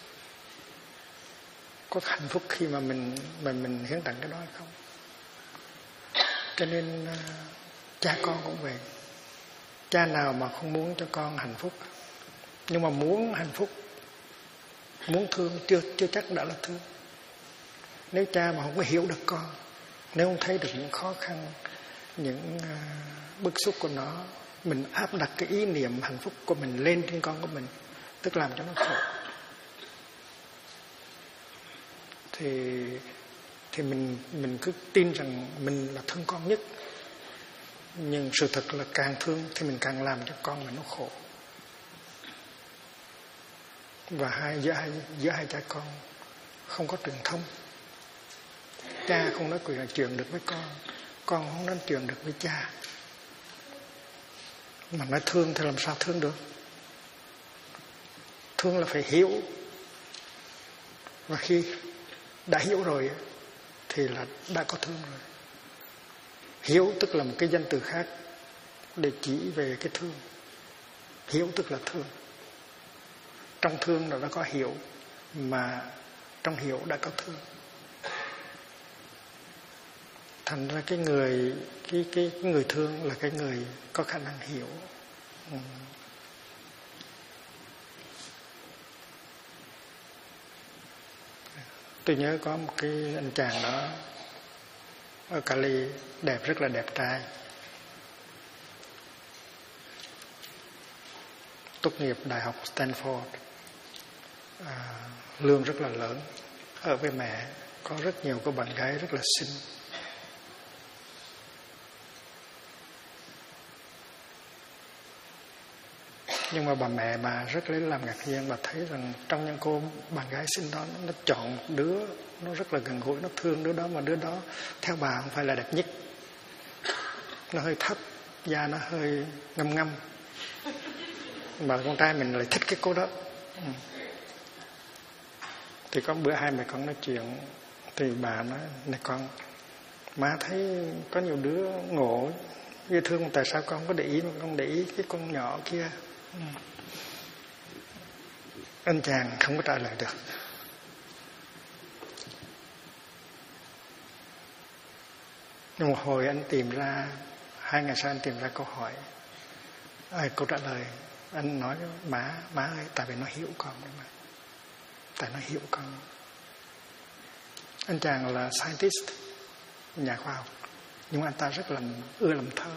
có hạnh phúc khi mà mình hiến tặng cái đó hay không. Cho nên cha con cũng vậy. Cha nào mà không muốn cho con hạnh phúc, nhưng mà muốn hạnh phúc, muốn thương chưa chắc đã là thương. Nếu cha mà không có hiểu được con, nếu không thấy được những khó khăn, những bức xúc của nó, mình áp đặt cái ý niệm hạnh phúc của mình lên trên con của mình, tức làm cho nó khổ, thì mình cứ tin rằng mình là thương con nhất. Nhưng sự thật là càng thương thì mình càng làm cho con mình nó khổ. Và giữa hai cha con không có truyền thông. Cha không nói chuyện được với con không nói chuyện được với cha. Mà nói thương thì làm sao thương được? Thương là phải hiểu. Và khi đã hiểu rồi thì là đã có thương rồi. Hiểu tức là một cái danh từ khác để chỉ về cái thương. Hiểu tức là thương. Trong thương là đã có hiểu, mà trong hiểu đã có thương. Thành ra cái người thương là cái người có khả năng hiểu. Tôi nhớ có một cái anh chàng đó ở Cali, đẹp, rất là đẹp trai, tốt nghiệp đại học Stanford, lương rất là lớn, ở với mẹ, có rất nhiều cô bạn gái rất là xinh. Nhưng mà bà mẹ bà rất lấy làm ngạc nhiên. Bà thấy rằng trong những cô bạn gái xinh đó, nó chọn một đứa nó rất là gần gũi, nó thương đứa đó, mà đứa đó theo bà không phải là đẹp nhất. Nó hơi thấp, da nó hơi ngâm ngâm, mà con trai mình lại thích cái cô đó. Thì có bữa hai mẹ con nói chuyện, thì bà nói: này con, má thấy có nhiều đứa ngộ dễ thương, tại sao con không có để ý, mà con để ý cái con nhỏ kia. Anh chàng không có trả lời được. Nhưng một hồi anh tìm ra, 2 ngày sau anh tìm ra câu hỏi, câu trả lời. Anh nói: má ơi, tại vì nó hiểu con đấy mà. Tại nó hiểu con. Anh chàng là scientist, nhà khoa học, nhưng mà anh ta rất là ưa làm thơ.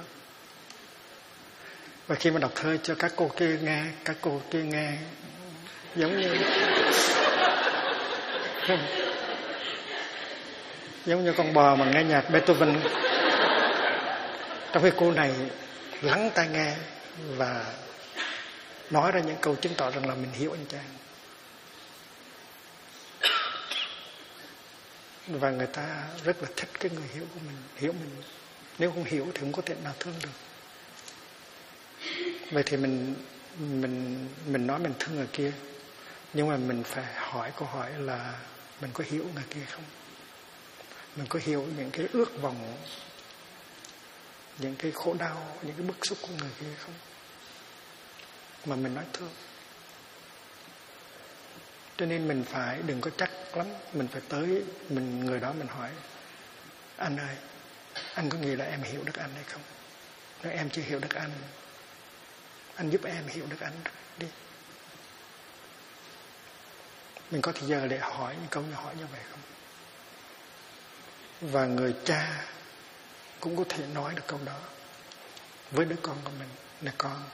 Và khi mà đọc thơ cho các cô kia nghe, các cô kia nghe giống như con bò mà nghe nhạc Beethoven. Trong khi cô này lắng tai nghe và nói ra những câu chứng tỏ rằng là mình hiểu anh chàng. Và người ta rất là thích cái người hiểu của mình, hiểu mình. Nếu không hiểu thì không có thể nào thương được. Vậy thì mình mình nói mình thương người kia, nhưng mà mình phải hỏi câu hỏi là mình có hiểu người kia không? Mình có hiểu những cái ước vọng, những cái khổ đau, những cái bức xúc của người kia không? Mà mình nói thương. Cho nên mình phải đừng có chắc lắm, mình phải tới người đó mình hỏi: anh ơi, anh có nghĩ là em hiểu được anh hay không? Nếu em chưa hiểu được anh giúp em hiểu được anh đi. Mình có thời giờ để hỏi những câu hỏi như vậy không? Và người cha cũng có thể nói được câu đó với đứa con của mình: là con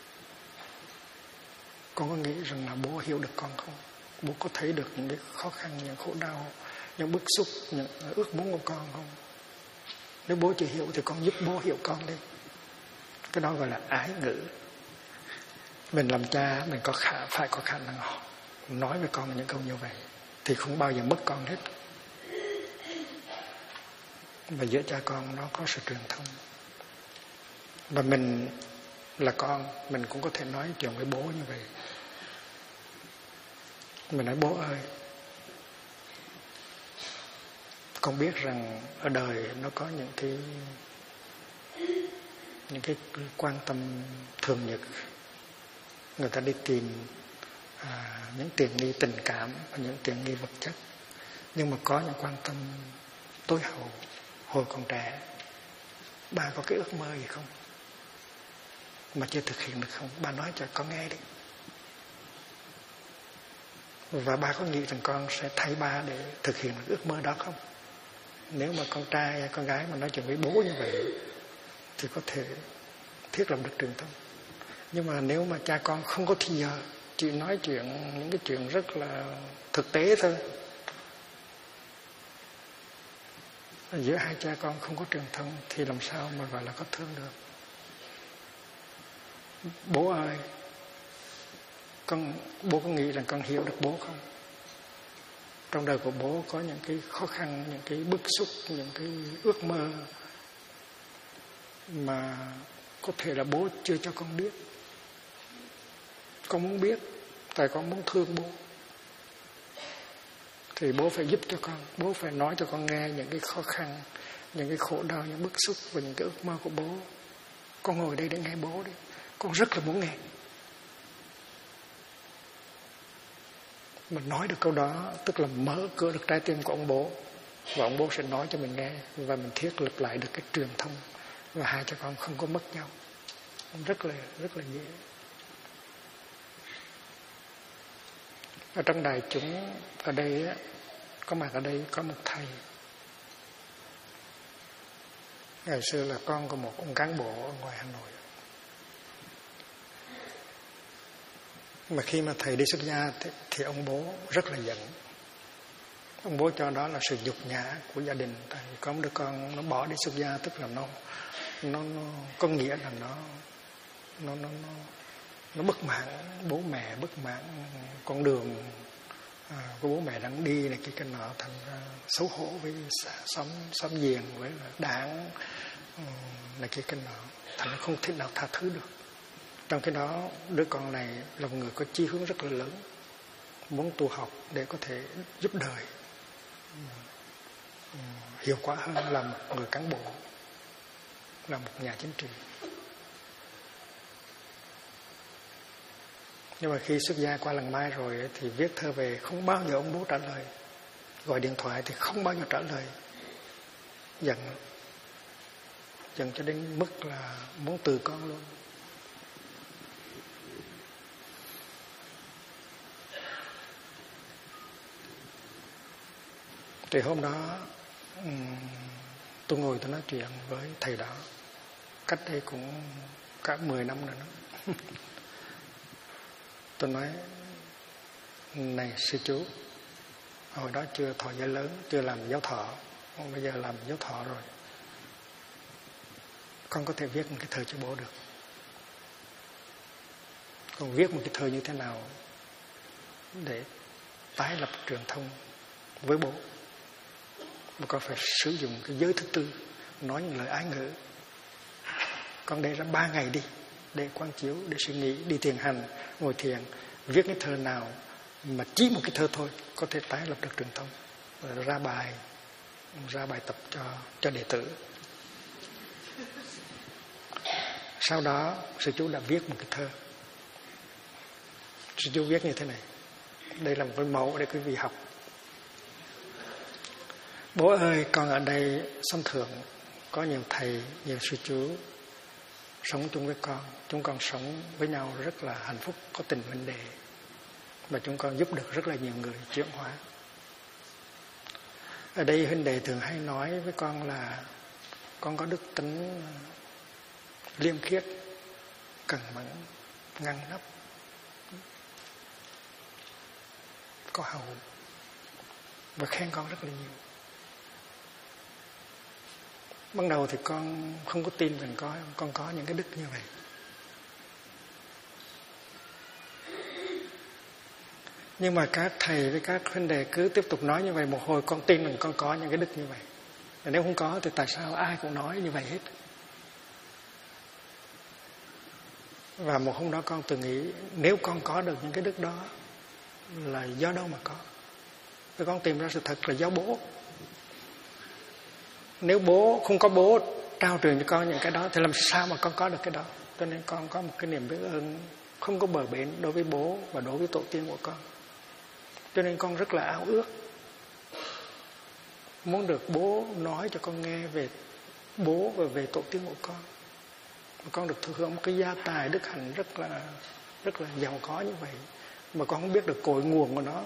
có nghĩ rằng là bố hiểu được con không? Bố có thấy được những cái khó khăn, những khổ đau, những bức xúc, những ước muốn của con không? Nếu bố chưa hiểu thì con giúp bố hiểu con đi. Cái đó gọi là ái ngữ. Mình làm cha mình phải có khả năng nói với con những câu như vậy, thì không bao giờ mất con hết. Và giữa cha con nó có sự truyền thông. Và mình là con, mình cũng có thể nói chuyện với bố như vậy. Mình nói: bố ơi, con biết rằng ở đời nó có những cái quan tâm thường nhật. Người ta đi tìm những tiện nghi tình cảm và những tiện nghi vật chất. Nhưng mà có những quan tâm tối hậu. Hồi còn trẻ, ba có cái ước mơ gì không mà chưa thực hiện được không? Ba nói cho con nghe đi. Và ba có nghĩ rằng con sẽ thay ba để thực hiện được ước mơ đó không? Nếu mà con trai hay con gái mà nói chuyện với bố như vậy thì có thể thiết lập được truyền thông. Nhưng mà nếu mà cha con không có thì giờ, chỉ nói chuyện những cái chuyện rất là thực tế thôi, giữa hai cha con không có truyền thông thì làm sao mà gọi là có thương được? Bố ơi, bố có nghĩ rằng con hiểu được bố không? Trong đời của bố có những cái khó khăn, những cái bức xúc, những cái ước mơ mà có thể là bố chưa cho con biết. Con muốn biết, tại con muốn thương bố. Thì bố phải giúp cho con, bố phải nói cho con nghe những cái khó khăn, những cái khổ đau, những bức xúc và những cái ước mơ của bố. Con ngồi đây để nghe bố đi, con rất là muốn nghe. Mình nói được câu đó tức là mở cửa được trái tim của ông bố, và ông bố sẽ nói cho mình nghe, và mình thiết lập lại được cái truyền thông, và hai cha con không có mất nhau. Rất là dễ. Ở trong đại chúng ở đây có mặt ở đây có một thầy. Ngày xưa là con của một ông cán bộ ở ngoài Hà Nội. Mà khi mà thầy đi xuất gia thì ông bố rất là giận. Ông bố cho đó là sự nhục nhã của gia đình. Tại vì có một đứa con nó bỏ đi xuất gia, tức là nó có nghĩa là nó bất mãn bố mẹ, bất mãn con đường của bố mẹ đang đi này kia cái nọ, thành ra xấu hổ với xóm giềng, với đảng này kia cái nọ, thành ra không thể nào tha thứ được. Trong cái đó đứa con này là một người có chí hướng rất là lớn, muốn tu học để có thể giúp đời hiệu quả hơn là một người cán bộ, là một nhà chính trị. Nhưng mà khi xuất gia qua lần Mai rồi thì viết thơ về không bao giờ ông bố trả lời, gọi điện thoại thì không bao giờ trả lời, giận cho đến mức là muốn từ con luôn. Thì hôm đó tôi ngồi tôi nói chuyện với thầy đó, cách đây cũng cả 10 năm rồi đó. Tôi nói: này sư chú, hồi đó chưa thọ giới lớn, chưa làm giáo thọ, bây giờ làm giáo thọ rồi, con có thể viết một cái thơ cho bố được. Con viết một cái thơ như thế nào để tái lập truyền thông với bố, mà con phải sử dụng cái giới thứ tư, nói những lời ái ngữ. Con để ra 3 ngày đi, để quán chiếu, để suy nghĩ, đi thiền hành, ngồi thiền, viết cái thơ nào mà chỉ một cái thơ thôi có thể tái lập được truyền thông, ra bài tập cho đệ tử. Sau đó sư chú đã viết một cái thơ. Sư chú viết như thế này. Đây là một cái mẫu để quý vị học. Bố ơi, con ở đây sông Thượng có nhiều thầy, nhiều sư chú sống chung với con. Chúng con sống với nhau rất là hạnh phúc, có tình huynh đệ, và chúng con giúp được rất là nhiều người chuyển hóa. Ở đây huynh đệ thường hay nói với con là con có đức tính liêm khiết, cẩn mẫn, ngăn nắp, có hậu, và khen con rất là nhiều. Ban đầu thì con không có tin rằng con có những cái đức như vậy. Nhưng mà các thầy với các huynh đệ cứ tiếp tục nói như vậy một hồi, con tin rằng con có những cái đức như vậy. Và nếu không có thì tại sao ai cũng nói như vậy hết? Và một hôm đó con tự nghĩ, nếu con có được những cái đức đó là do đâu mà có? Thì con tìm ra sự thật là do bố. Nếu bố không có bố trao truyền cho con những cái đó thì làm sao mà con có được cái đó? Cho nên con có một cái niềm biết ơn không có bờ bến đối với bố và đối với tổ tiên của con. Cho nên con rất là ao ước muốn được bố nói cho con nghe về bố và về tổ tiên của con. Và con được thừa hưởng một cái gia tài đức hạnh rất là giàu có như vậy, mà con không biết được cội nguồn của nó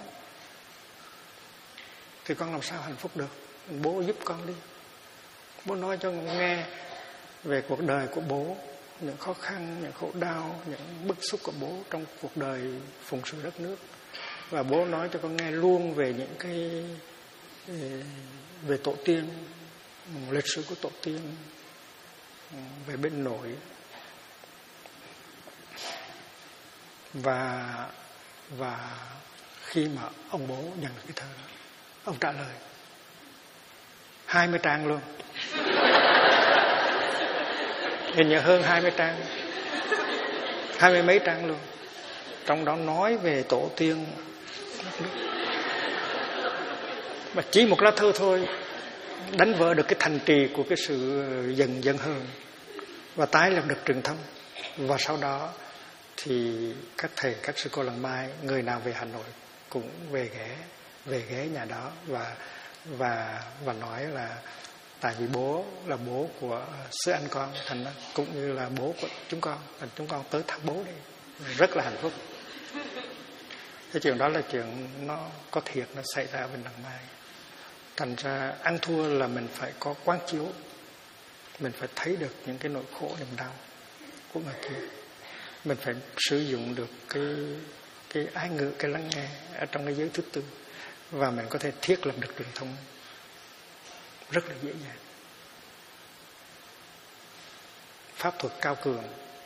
thì con làm sao hạnh phúc được? Bố giúp con đi. Bố nói cho con nghe về cuộc đời của bố, những khó khăn, những khổ đau, những bức xúc của bố trong cuộc đời phụng sự đất nước. Và bố nói cho con nghe luôn về những cái về tổ tiên, lịch sử của tổ tiên, về bên nội. Và khi mà ông bố nhận được cái thơ đó, ông trả lời 20 trang luôn. Hình như hơn 20 trang, 20 mấy trang luôn. Trong đó nói về tổ tiên. Mà chỉ một lá thơ thôi đánh vỡ được cái thành trì của cái sự dần hơn và tái lập được truyền thông. Và sau đó thì các thầy, các sư cô Làng Mai, người nào về Hà Nội cũng về ghé nhà đó và nói là tại vì bố là bố của sư anh con, thành ra cũng như là bố của chúng con tới thăm bố đi, rất là hạnh phúc. Cái chuyện đó là chuyện nó có thiệt, nó xảy ra bên Làng Mai. Thành ra ăn thua là mình phải có quán chiếu, mình phải thấy được những cái nỗi khổ niềm đau của người kia. Mình phải sử dụng được cái ái ngữ, cái lắng nghe ở trong cái giới thứ tư, và mình có thể thiết lập được truyền thông rất là dễ dàng. Pháp thuật cao cường.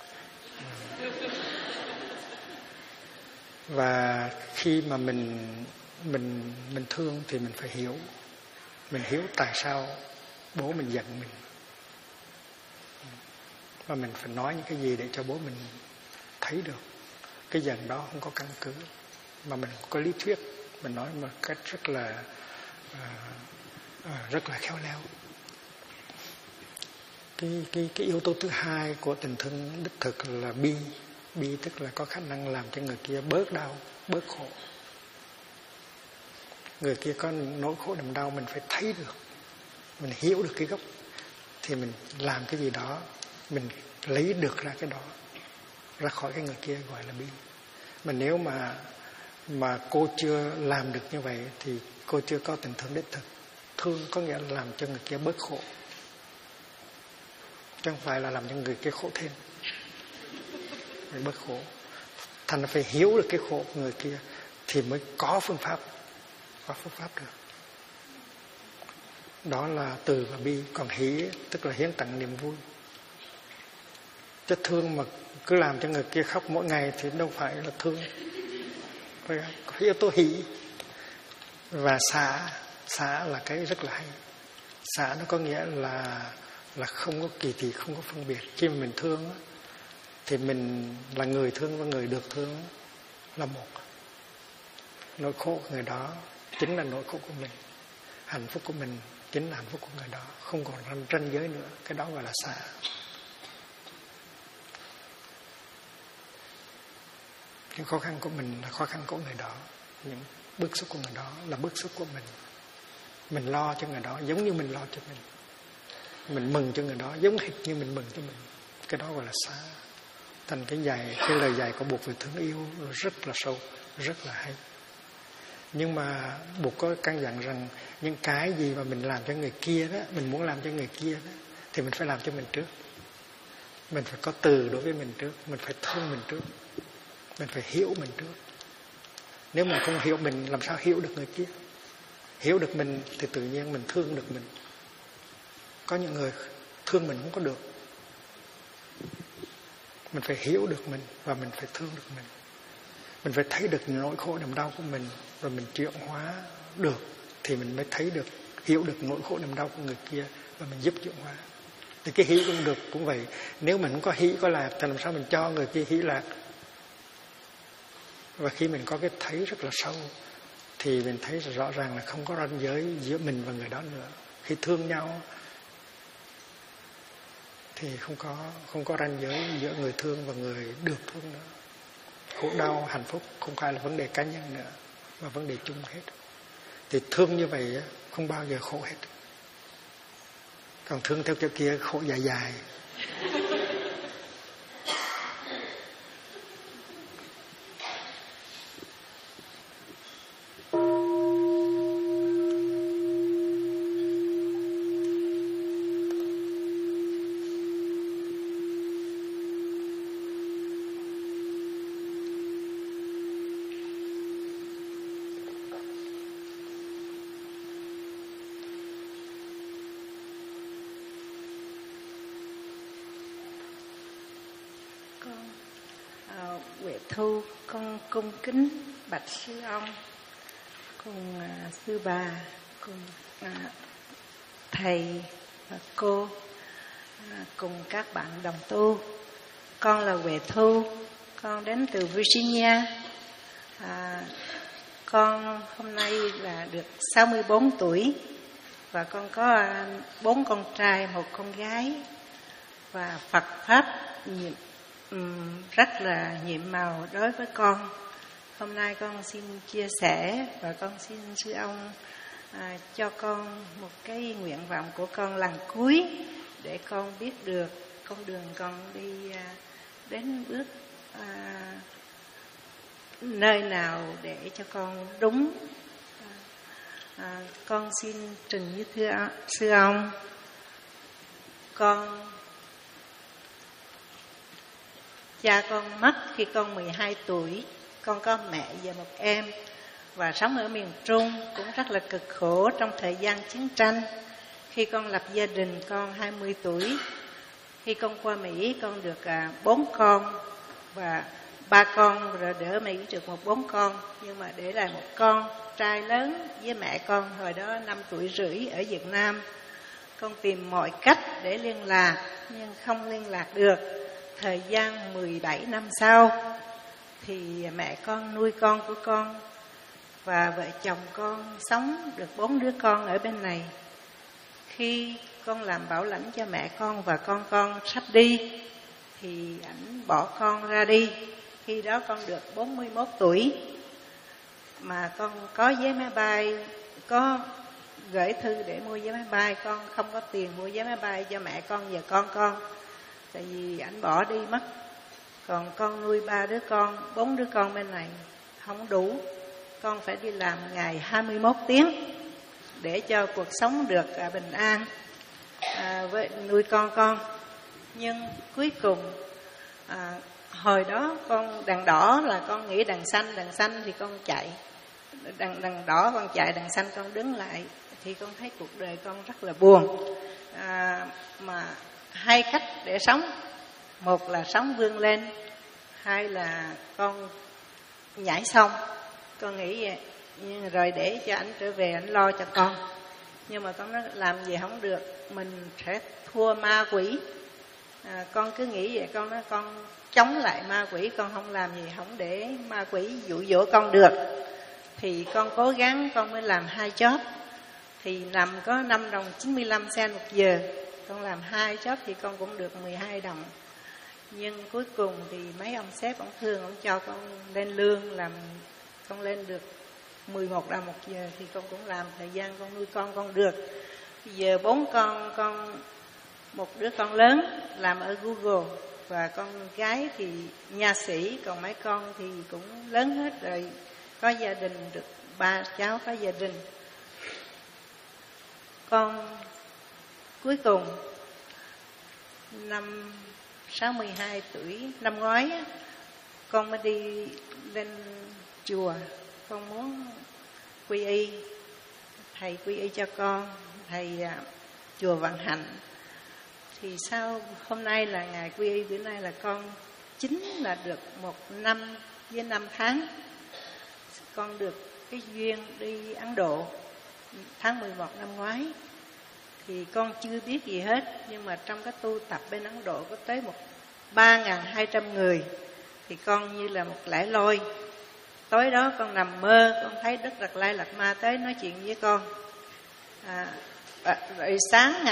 Và khi mà mình thương thì mình phải hiểu. Mình hiểu tại sao bố mình giận mình. Và mình phải nói những cái gì để cho bố mình thấy được cái giận đó không có căn cứ, mà mình có lý thuyết, mình nói một cách rất là khéo léo. Cái yếu tố thứ hai của tình thương đích thực là bi, tức là có khả năng làm cho người kia bớt đau, bớt khổ. Người kia có nỗi khổ niềm đau, mình phải thấy được, mình hiểu được cái gốc, thì mình làm cái gì đó, mình lấy được ra cái đó, ra khỏi cái người kia, gọi là bi. Mà nếu mà cô chưa làm được như vậy thì cô chưa có tình thương đích thực. Thương có nghĩa là làm cho người kia bớt khổ, chứ không phải là làm cho người kia khổ thêm. Người bớt khổ, thành phải hiểu được cái khổ của người kia thì mới có phương pháp được. Đó là từ và bi. Còn hỷ tức là hiến tặng niềm vui. Chứ thương mà cứ làm cho người kia khóc mỗi ngày thì đâu phải là thương. Phải có yếu tố hỷ. Và xả là cái rất là hay. Xả nó có nghĩa là không có kỳ thị, không có phân biệt. Khi mà mình thương thì mình là người thương và người được thương là một. Nỗi khổ của người đó chính là nỗi khổ của mình, hạnh phúc của mình chính là hạnh phúc của người đó, không còn ranh giới nữa. Cái đó gọi là xả. Những khó khăn của mình là khó khăn của người đó, những bức xúc của người đó là bức xúc của mình. Mình lo cho người đó giống như mình lo cho mình. Mình mừng cho người đó giống hệt như mình mừng cho mình. Cái đó gọi là xả. Thành cái lời dạy của Bụt về thương yêu rất là sâu, rất là hay. Nhưng mà Bụt có căn dặn rằng những cái gì mà mình làm cho người kia đó, mình muốn làm cho người kia đó, thì mình phải làm cho mình trước. Mình phải có từ đối với mình trước, mình phải thương mình trước, mình phải hiểu mình trước. Nếu mình không hiểu mình, làm sao hiểu được người kia? Hiểu được mình thì tự nhiên mình thương được mình. Có những người thương mình không có được. Mình phải hiểu được mình và mình phải thương được mình. Mình phải thấy được nỗi khổ niềm đau của mình và mình chuyển hóa được thì mình mới thấy được, hiểu được nỗi khổ niềm đau của người kia và mình giúp chuyển hóa. Thì cái hỷ cũng được cũng vậy. Nếu mình không có hỷ có lạc thì làm sao mình cho người kia hỷ lạc? Và khi mình có cái thấy rất là sâu thì mình thấy rõ ràng là không có ranh giới giữa mình và người đó nữa. Khi thương nhau thì không có ranh giới giữa người thương và người được thương nữa. Khổ đau, hạnh phúc không phải là vấn đề cá nhân nữa, mà vấn đề chung hết. Thì thương như vậy không bao giờ khổ hết. Còn thương theo kiểu kia khổ dài dài. Huệ Thu, con cung kính bạch sư ông, cùng sư bà, cùng thầy và cô, cùng các bạn đồng tu. Con là Huệ Thu, con đến từ Virginia. Con hôm nay là được 64 tuổi và con có 4 con trai, 1 con gái. Và Phật Pháp rất là nhiệm màu đối với con. Hôm nay con xin chia sẻ và con xin sư ông cho con một cái nguyện vọng của con lần cuối để con biết được con đường con đi đến bước nơi nào để cho con đúng. Con xin trình với thưa sư ông, cha con mất khi con 12 tuổi. Con có mẹ và một em và sống ở miền Trung, cũng rất là cực khổ trong thời gian chiến tranh. Khi con lập gia đình, con 20 tuổi. Khi con qua Mỹ, con được 4 con và 3 con, rồi đỡ Mỹ được 4 con. Nhưng mà để lại một con trai lớn với mẹ con hồi đó 5 tuổi rưỡi ở Việt Nam. Con tìm mọi cách để liên lạc nhưng không liên lạc được. Thời gian 17 năm sau thì mẹ con nuôi con của con và vợ chồng con sống được 4 đứa con ở bên này. Khi con làm bảo lãnh cho mẹ con và con sắp đi thì ảnh bỏ con ra đi. Khi đó con được 41 tuổi mà con có vé máy bay, có gửi thư để mua vé máy bay. Con không có tiền mua vé máy bay cho mẹ con và con. Tại vì ảnh bỏ đi mất. Còn con nuôi 3 đứa con, 4 đứa con bên này không đủ. Con phải đi làm ngày 21 tiếng để cho cuộc sống được bình an với nuôi con. Nhưng cuối cùng hồi đó con đèn đỏ là con nghĩ đèn xanh thì con chạy. Đèn đỏ con chạy, đèn xanh con đứng lại. Thì con thấy cuộc đời con rất là buồn. Mà 2 cách để sống. Một là sống vươn lên, 2 là con nhảy sông. Con nghĩ vậy, rồi để cho anh trở về anh lo cho con. Nhưng mà con nói làm gì không được, mình sẽ thua ma quỷ. Con cứ nghĩ vậy, con nói con chống lại ma quỷ, con không làm gì, không để ma quỷ dụ dỗ con được. Thì con cố gắng, con mới làm 2 job. Thì nằm có 5 đồng 95 cent một giờ. Con làm 2 job thì con cũng được 12 đồng. Nhưng cuối cùng thì mấy ông sếp, ông thương, ông cho con lên lương, làm con lên được 11 đồng một giờ. Thì con cũng làm thời gian con nuôi con được. Bây giờ 4 con một đứa con lớn làm ở Google, và con gái thì nha sĩ, còn mấy con thì cũng lớn hết rồi, có gia đình, được 3 cháu có gia đình. Con cuối cùng năm 62 tuổi, năm ngoái con mới đi lên chùa, con muốn quy y, thầy quy y cho con, thầy chùa Vận Hạnh. Thì sau hôm nay là ngày quy y, bữa nay là con chính là được 1 năm với 5 tháng. Con được cái duyên đi Ấn Độ tháng 11 năm ngoái. Thì con chưa biết gì hết, nhưng mà trong cái tu tập bên Ấn Độ có tới 3.200 người. Thì con như là một lẻ loi. Tối đó con nằm mơ, con thấy Đức Đạt Lai Lạt Ma tới nói chuyện với con. Rồi sáng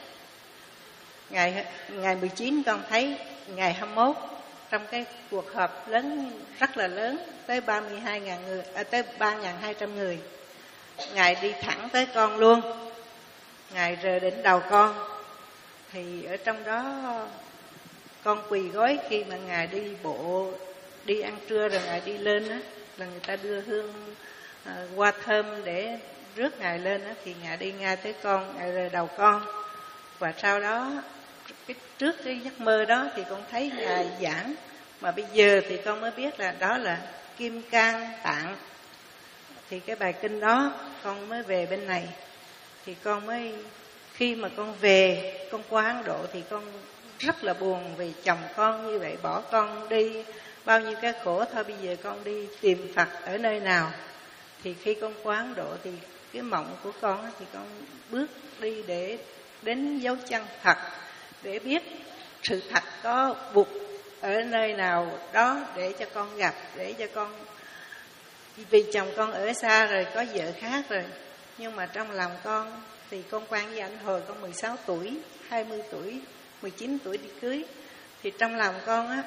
ngày 19 con thấy ngày 21 trong cái cuộc họp lớn, rất là lớn, tới 32.000 người, tới 3.200 người. Ngài đi thẳng tới con luôn. Ngài rờ đỉnh đầu con. Thì ở trong đó con quỳ gối, khi mà Ngài đi bộ, đi ăn trưa rồi Ngài đi lên á, là người ta đưa hương hoa thơm để rước Ngài lên á, thì Ngài đi ngay tới con, Ngài rờ đầu con. Và sau đó trước cái giấc mơ đó thì con thấy Ngài giảng, mà bây giờ thì con mới biết là đó là Kim Cang Tạng. Thì cái bài kinh đó con mới về bên này. Thì con mới, khi mà con về, con qua Ấn Độ thì con rất là buồn vì chồng con như vậy, bỏ con đi bao nhiêu cái khổ. Thôi bây giờ con đi tìm Phật ở nơi nào. Thì khi con qua Ấn Độ thì cái mộng của con thì con bước đi để đến dấu chân Phật, để biết sự thật có Bụt ở nơi nào đó để cho con gặp, để cho con, vì chồng con ở xa rồi, có vợ khác rồi. Nhưng mà trong lòng con thì con quen với anh hồi con 16 tuổi, 20 tuổi, 19 tuổi đi cưới. Thì trong lòng con á,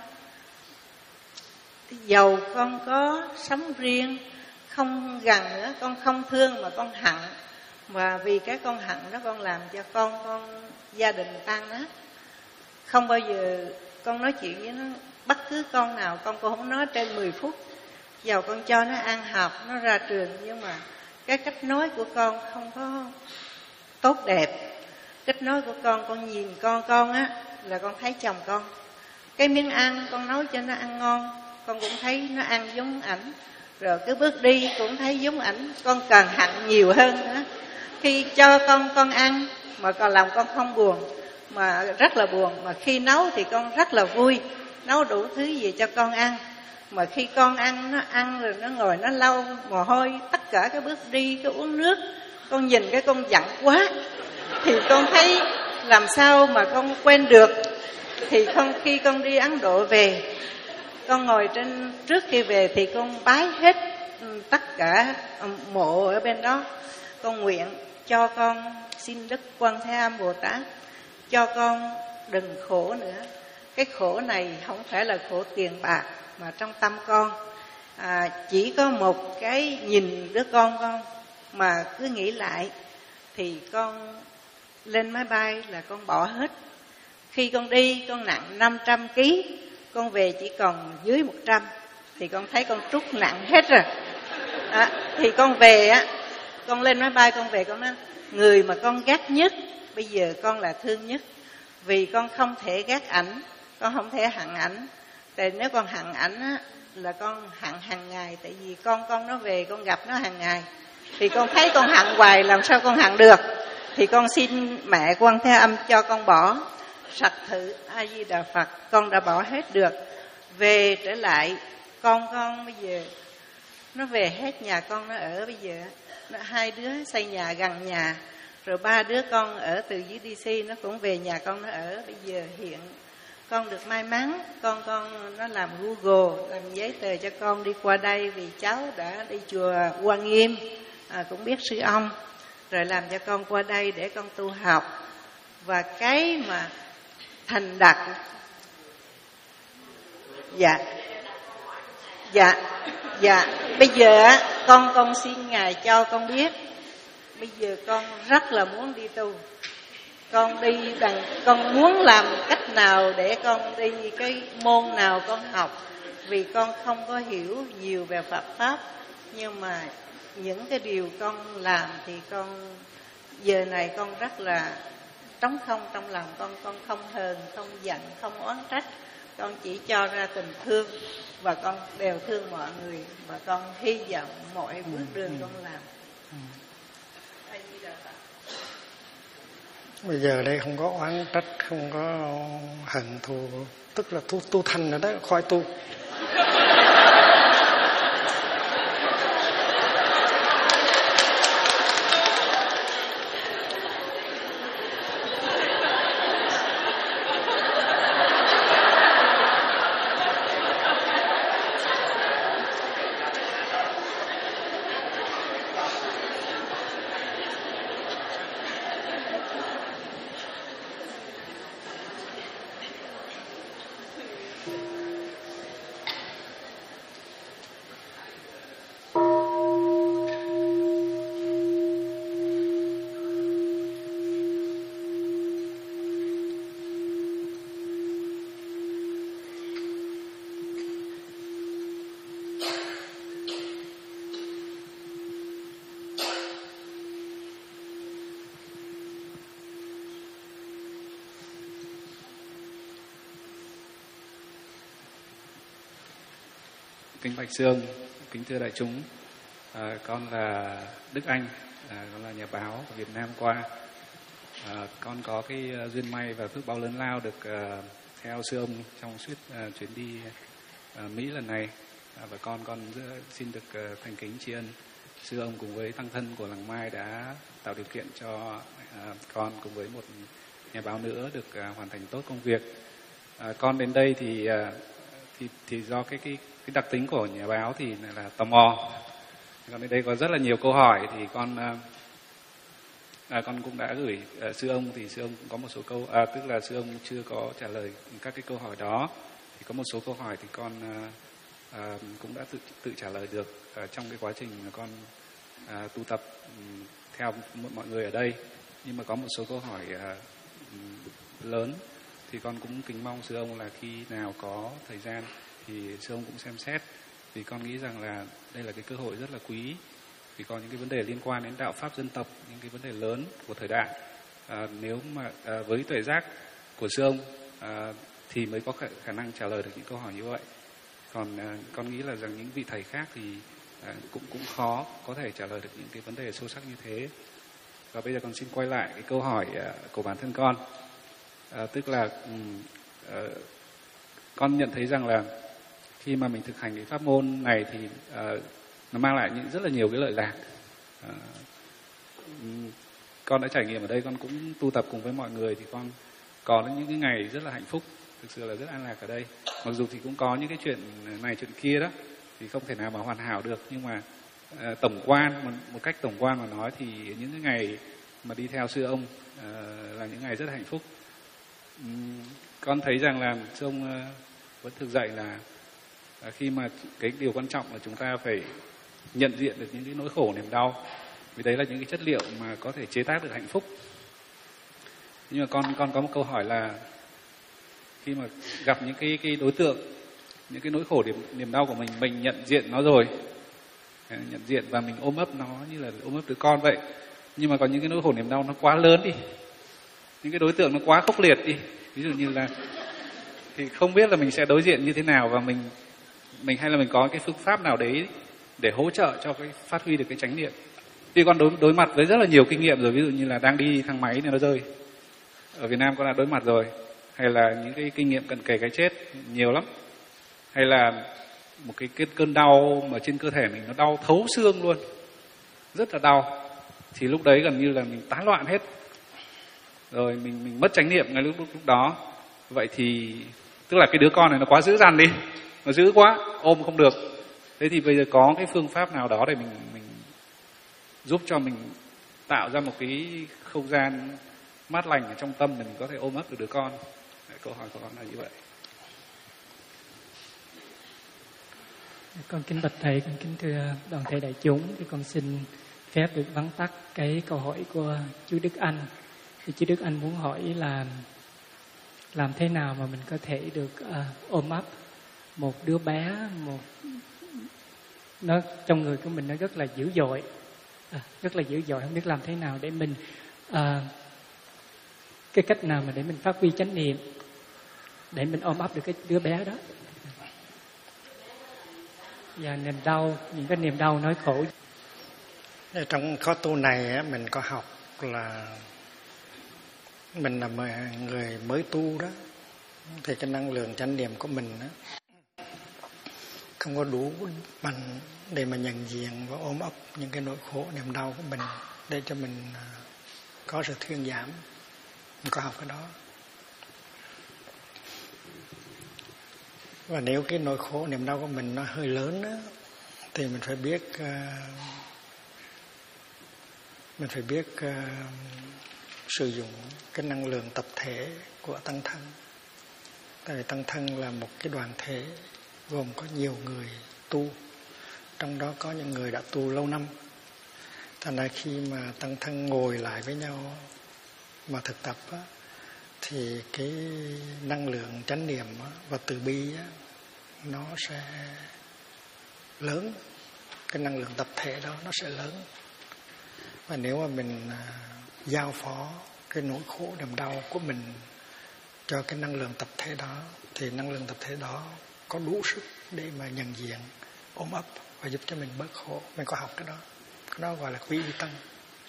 dầu con có sống riêng, không gần nữa, con không thương mà con hận. Và vì cái con hận đó con làm cho con gia đình tan nát. Không bao giờ con nói chuyện với nó, bất cứ con nào con cũng không nói trên 10 phút. Dầu con cho nó ăn học, nó ra trường, nhưng mà cái cách nói của con không có tốt đẹp. Cách nói của con nhìn con á là con thấy chồng con. Cái miếng ăn con nấu cho nó ăn ngon, con cũng thấy nó ăn giống ảnh. Rồi cái bước đi cũng thấy giống ảnh. Con cần hận nhiều hơn nữa. Khi cho con ăn mà còn lòng con không buồn, mà rất là buồn. Mà khi nấu thì con rất là vui, nấu đủ thứ gì cho con ăn. Mà khi con ăn, nó ăn rồi nó ngồi nó lau mồ hôi, tất cả cái bước đi, cái uống nước, con nhìn cái con giận quá. Thì con thấy làm sao mà con quên được. Thì khi con đi Ấn Độ về, con ngồi trên, trước khi về thì con bái hết tất cả mộ ở bên đó. Con nguyện cho con, xin Đức Quan Thế Âm Bồ Tát cho con đừng khổ nữa. Cái khổ này không phải là khổ tiền bạc, mà trong tâm con chỉ có một cái nhìn đứa con mà cứ nghĩ lại. Thì con lên máy bay là con bỏ hết. Khi con đi con nặng 500 kg, con về chỉ còn dưới 100. Thì con thấy con trút nặng hết rồi. Thì con về á, con lên máy bay con về, con nói người mà con ghét nhất bây giờ con là thương nhất. Vì con không thể ghét ảnh, con không thể hận ảnh. Tại nếu con hận ảnh á là con hận hàng ngày. Tại vì con nó về, con gặp nó hàng ngày. Thì con thấy con hận hoài, làm sao con hận được. Thì con xin mẹ Quan Thế Âm cho con bỏ. Sạch thử A Di Đà Phật, con đã bỏ hết được. Về trở lại con bây giờ nó về hết, nhà con nó ở bây giờ. 2 đứa xây nhà gần nhà, rồi 3 đứa con ở từ dưới DC nó cũng về nhà con nó ở. Bây giờ hiện con được may mắn, con nó làm Google, làm giấy tờ cho con đi qua đây, vì cháu đã đi chùa Quan Nghiêm, cũng biết sư ông, rồi làm cho con qua đây để con tu học. Và cái mà thành đạt, dạ, bây giờ con xin Ngài cho con biết, bây giờ con rất là muốn đi tu. Con muốn làm cách nào để con đi cái môn nào con học, vì con không có hiểu nhiều về Phật pháp, nhưng mà những cái điều con làm thì con giờ này con rất là trống không trong lòng. Con không hờn, không giận, không oán trách, con chỉ cho ra tình thương, và con đều thương mọi người, và con hy vọng mọi bước đường con làm. Bây giờ đây không có oán trách, không có hận thù, tức là tu thành rồi đó, khỏi tu. Kính bạch sư ông, kính thưa đại chúng, con là Đức Anh, con là nhà báo của Việt Nam qua. Con có cái duyên may và phước báo lớn lao được theo sư ông trong suốt chuyến đi Mỹ lần này, và con xin được thành kính tri ân sư ông cùng với tăng thân của làng Mai đã tạo điều kiện cho con cùng với một nhà báo nữa được hoàn thành tốt công việc. Con đến đây thì do cái đặc tính của nhà báo thì là tò mò. Còn đến đây có rất là nhiều câu hỏi thì con cũng đã gửi sư ông, thì sư ông cũng có một số câu, tức là sư ông chưa có trả lời các cái câu hỏi đó. Thì có một số câu hỏi thì con cũng đã tự trả lời được trong cái quá trình mà con tu tập theo mọi người ở đây. Nhưng mà có một số câu hỏi lớn thì con cũng kính mong sư ông là khi nào có thời gian thì sư ông cũng xem xét, vì con nghĩ rằng là đây là cái cơ hội rất là quý, vì có những cái vấn đề liên quan đến đạo pháp dân tộc, những cái vấn đề lớn của thời đại. Nếu mà với tuệ giác của sư ông thì mới có khả năng trả lời được những câu hỏi như vậy. Còn con nghĩ là rằng những vị thầy khác thì cũng khó có thể trả lời được những cái vấn đề sâu sắc như thế. Và bây giờ con xin quay lại cái câu hỏi của bản thân con, tức là con nhận thấy rằng là khi mà mình thực hành cái pháp môn này thì nó mang lại rất là nhiều cái lợi lạc. Con đã trải nghiệm ở đây, con cũng tu tập cùng với mọi người thì con có những cái ngày rất là hạnh phúc, thực sự là rất an lạc ở đây. Mặc dù thì cũng có những cái chuyện này chuyện kia đó thì không thể nào mà hoàn hảo được, nhưng mà tổng quan, một cách tổng quan mà nói thì những cái ngày mà đi theo sư ông là những ngày rất là hạnh phúc. Con thấy rằng là sư ông vẫn thực dạy là khi mà cái điều quan trọng là chúng ta phải nhận diện được những cái nỗi khổ niềm đau, vì đấy là những cái chất liệu mà có thể chế tác được hạnh phúc. Nhưng mà con có một câu hỏi là khi mà gặp những cái đối tượng, những cái nỗi khổ niềm đau của mình nhận diện nó rồi, nhận diện và mình ôm ấp nó như là ôm ấp đứa con vậy. Nhưng mà có những cái nỗi khổ niềm đau nó quá lớn đi, những cái đối tượng nó quá khốc liệt đi, ví dụ như là thì không biết là mình sẽ đối diện như thế nào, và mình hay là mình có cái phương pháp nào đấy để hỗ trợ cho cái phát huy được cái chánh niệm. Vì con đối mặt với rất là nhiều kinh nghiệm rồi, ví dụ như là đang đi thang máy thì nó rơi, ở Việt Nam con đã đối mặt rồi, hay là những cái kinh nghiệm cận kề cái chết nhiều lắm, hay là một cái cơn đau mà trên cơ thể mình nó đau thấu xương luôn, rất là đau, thì lúc đấy gần như là mình tán loạn hết rồi, mình mất chánh niệm ngay lúc đó. vậy thì tức là cái đứa con này nó quá dữ dằn đi, nó dữ quá, ôm không được. Thế thì bây giờ có cái phương pháp nào đó để mình giúp cho mình tạo ra một cái không gian mát lành ở trong tâm mình có thể ôm ấp được đứa con. Đấy, câu hỏi của con là như vậy. Con kính bạch thầy, con kính thưa đoàn thể đại chúng, thì con xin phép được vắn tắt cái câu hỏi của chú Đức Anh. Thì chú Đức Anh muốn hỏi là làm thế nào mà mình có thể được ôm ấp một đứa bé, nó trong người của mình nó rất là dữ dội, rất là dữ dội, không biết làm thế nào để mình cái cách nào mà để mình phát huy chánh niệm để mình ôm ấp được cái đứa bé đó. Và niềm đau, những cái niềm đau nỗi khổ. Trong khóa tu này mình có học là mình là người mới tu đó, thì cái năng lượng chánh niệm của mình không có đủ mạnh để mà nhận diện và ôm ấp những cái nỗi khổ niềm đau của mình để cho mình có sự thuyên giảm. Mình có học cái đó. Và nếu cái nỗi khổ niềm đau của mình nó hơi lớn á, thì mình phải biết sử dụng cái năng lượng tập thể của tăng thân. Tại vì tăng thân là một cái đoàn thể gồm có nhiều người tu, trong đó có những người đã tu lâu năm. Thành ra khi mà tăng thân ngồi lại với nhau mà thực tập á, thì cái năng lượng chánh niệm và từ bi á, nó sẽ lớn. Cái năng lượng tập thể đó nó sẽ lớn. Và nếu mà mình giao phó cái nỗi khổ niềm đau của mình cho cái năng lượng tập thể đó, thì năng lượng tập thể đó có đủ sức để mà nhận diện, ôm ấp và giúp cho mình bớt khổ. Mình có học cái đó. Cái đó gọi là quý y tăng.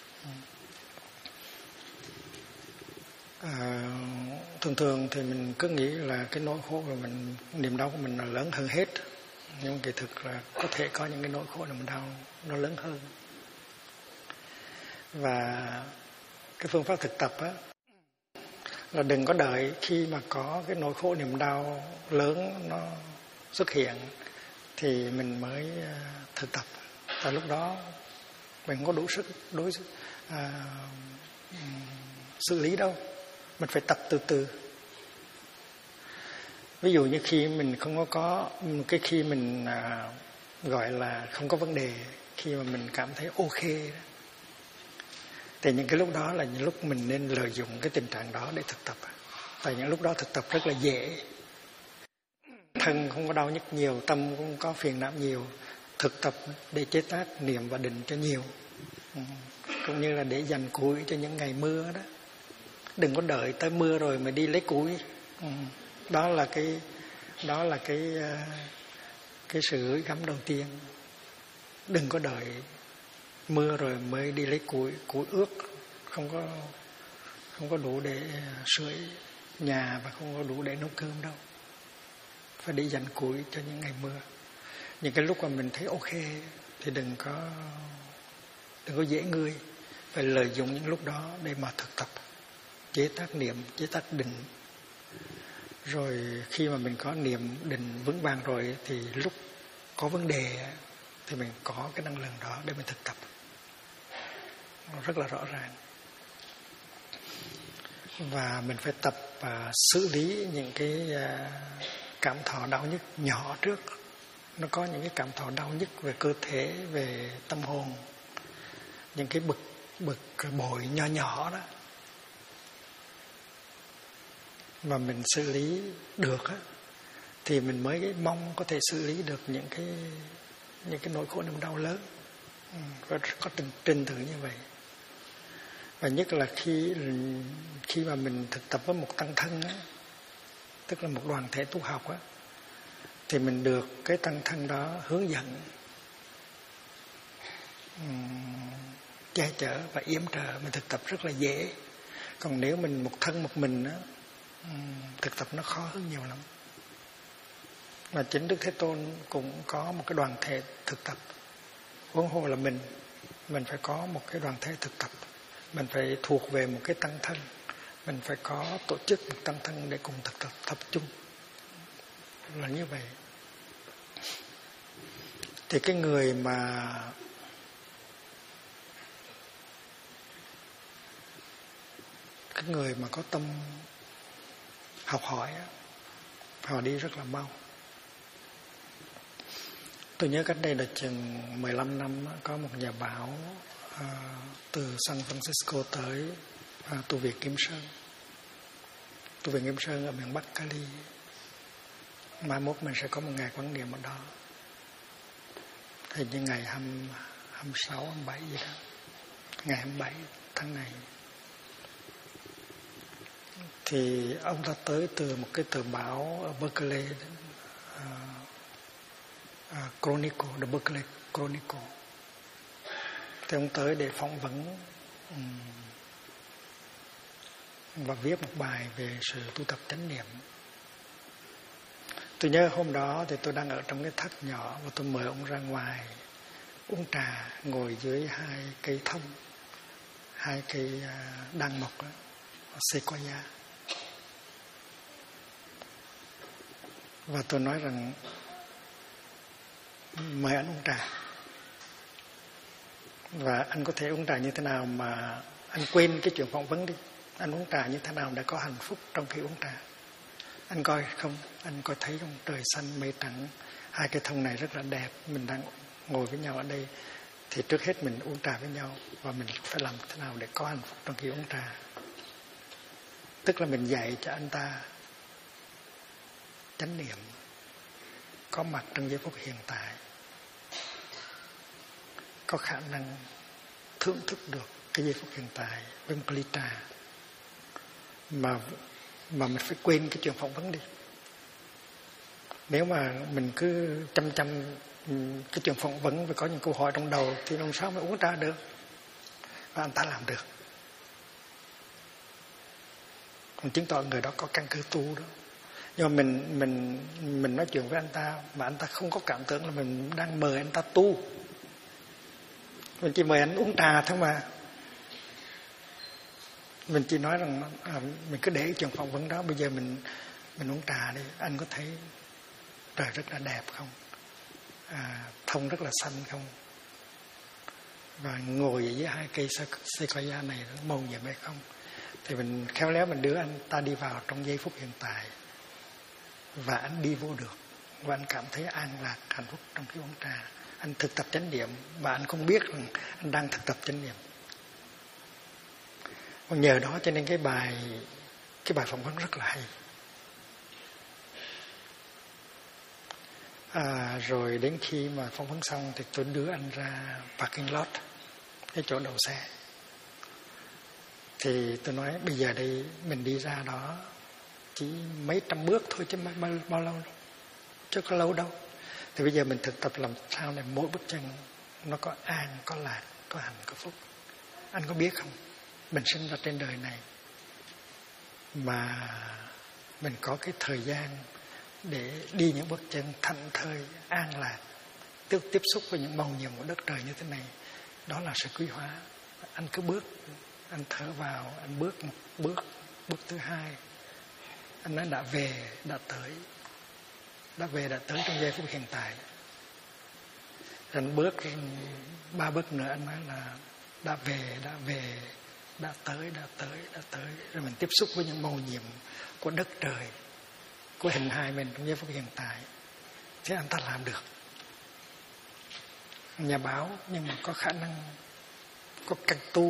Thường thì mình cứ nghĩ là cái nỗi khổ của mình, niềm đau của mình là lớn hơn hết. Nhưng kỳ thực là có thể có những cái nỗi khổ niềm đau nó lớn hơn. Và cái phương pháp thực tập á, là đừng có đợi khi mà có cái nỗi khổ niềm đau lớn nó xuất hiện thì mình mới thực tập. Tại lúc đó mình không có đủ sức xử lý đâu. Mình phải tập từ từ. Ví dụ như khi mình không có cái khi mình gọi là không có vấn đề, khi mà mình cảm thấy ok, thì những cái lúc đó là những lúc mình nên lợi dụng cái tình trạng đó để thực tập. Tại những lúc đó thực tập rất là dễ. Thân không có đau nhức nhiều, tâm cũng có phiền não nhiều. Thực tập để chế tác niệm và định cho nhiều. Cũng như là để dành củi cho những ngày mưa đó. Đừng có đợi tới mưa rồi mà đi lấy củi. Đó là cái sự gửi gắm đầu tiên. Đừng có đợi mưa rồi mới đi lấy củi ướt, không có đủ để sưởi nhà và không có đủ để nấu cơm đâu. Phải đi dành củi cho những ngày mưa. Những cái lúc mà mình thấy ok thì đừng có dễ ngươi, phải lợi dụng những lúc đó để mà thực tập, chế tác niệm, chế tác định. Rồi khi mà mình có niệm định vững vàng rồi thì lúc có vấn đề thì mình có cái năng lượng đó để mình thực tập. Nó rất là rõ ràng. Và mình phải tập xử lý những cái cảm thọ đau nhức nhỏ trước. Nó có những cái cảm thọ đau nhức về cơ thể, về tâm hồn, những cái bực bội nhỏ nhỏ đó, mà mình xử lý được á, thì mình mới mong có thể xử lý được những cái nỗi khổ niềm đau lớn. Và có trình tự như vậy. Và nhất là khi mà mình thực tập với một tăng thân á, tức là một đoàn thể tu học á, thì mình được cái tăng thân đó hướng dẫn, che chở và yểm trợ, mình thực tập rất là dễ. Còn nếu mình một thân một mình á, thực tập nó khó hơn nhiều lắm. Và chính Đức Thế Tôn cũng có một cái đoàn thể thực tập. Huống hồ là mình phải có một cái đoàn thể thực tập. Mình phải thuộc về một cái tăng thân Mình phải có tổ chức một tăng thân để cùng thực tập chung, là như vậy. Thì cái người mà có tâm học hỏi, họ đi rất là mau. Tôi nhớ cách đây là chừng 15 năm có một nhà báo từ San Francisco tới tu viện Kim Sơn. Tu viện Kim Sơn ở miền Bắc Cali. Mai mốt mình sẽ có một ngày quán niệm ở đó. Hình như ngày 26, 27 gì đó. Ngày 27 tháng này. Thì ông ta tới từ một cái tờ báo ở Berkeley, Chronicle, The Berkeley Chronicle. Thì ông tới để phỏng vấn và viết một bài về sự tu tập chánh niệm. Tôi nhớ hôm đó thì tôi đang ở trong cái thất nhỏ và tôi mời ông ra ngoài uống trà, ngồi dưới 2 cây thông, 2 cây đăng mộc đó, sequoia. Và tôi nói rằng mời anh uống trà. Và anh có thể uống trà như thế nào mà anh quên cái chuyện phỏng vấn đi. Anh uống trà như thế nào để có hạnh phúc trong khi uống trà. Anh coi không? Anh coi thấy không? Trời xanh mây trắng, 2 cây thông này rất là đẹp. Mình đang ngồi với nhau ở đây. Thì trước hết mình uống trà với nhau. Và mình phải làm thế nào để có hạnh phúc trong khi uống trà. Tức là mình dạy cho anh ta chánh niệm, có mặt trong giây phút hiện tại, có khả năng thưởng thức được cái giây phút hiện tại với một ly trà, mà mình phải quên cái chuyện phỏng vấn đi. Nếu mà mình cứ chăm cái chuyện phỏng vấn và có những câu hỏi trong đầu thì làm sao mà uống trà được. Và anh ta làm được, còn chứng tỏ người đó có căn cứ tu đó. Nhưng mà mình nói chuyện với anh ta mà anh ta không có cảm tưởng là mình đang mời anh ta tu. Mình chỉ mời anh uống trà thôi mà. Mình chỉ nói rằng mình cứ để chuyện phỏng vấn đó. Bây giờ mình uống trà đi. Anh có thấy trời rất là đẹp không? Thông rất là xanh không? Và ngồi dưới 2 cây sequoia này màu nhiệm hay không? Thì mình khéo léo mình đưa anh ta đi vào trong giây phút hiện tại. Và anh đi vô được. Và anh cảm thấy an lạc, hạnh phúc trong khi uống trà. Anh thực tập chánh niệm và anh không biết rằng anh đang thực tập chánh niệm. Và nhờ đó cho nên cái bài phỏng vấn rất là hay. Rồi đến khi mà phỏng vấn xong thì tôi đưa anh ra parking lot, cái chỗ đậu xe. Thì tôi nói bây giờ đây mình đi ra đó chỉ mấy trăm bước thôi chứ bao lâu đâu, chứ có lâu đâu. Thì bây giờ mình thực tập làm sao để mỗi bước chân nó có an, có lạc, có hạnh, có phúc. Anh có biết không? Mình sinh ra trên đời này mà mình có cái thời gian để đi những bước chân thảnh thơi, an lạc, tiếp xúc với những màu nhiệm của đất trời như thế này. Đó là sự quý hóa. Anh cứ bước, anh thở vào, anh bước một bước thứ 2. Anh nói đã về, đã tới trong giây phút hiện tại. Rồi anh bước 3 bước nữa, anh nói là đã về, đã tới. Rồi mình tiếp xúc với những màu nhiệm của đất trời, của hình hài mình trong giây phút hiện tại. Thế anh ta làm được. Nhà báo nhưng mà có khả năng, có căn tu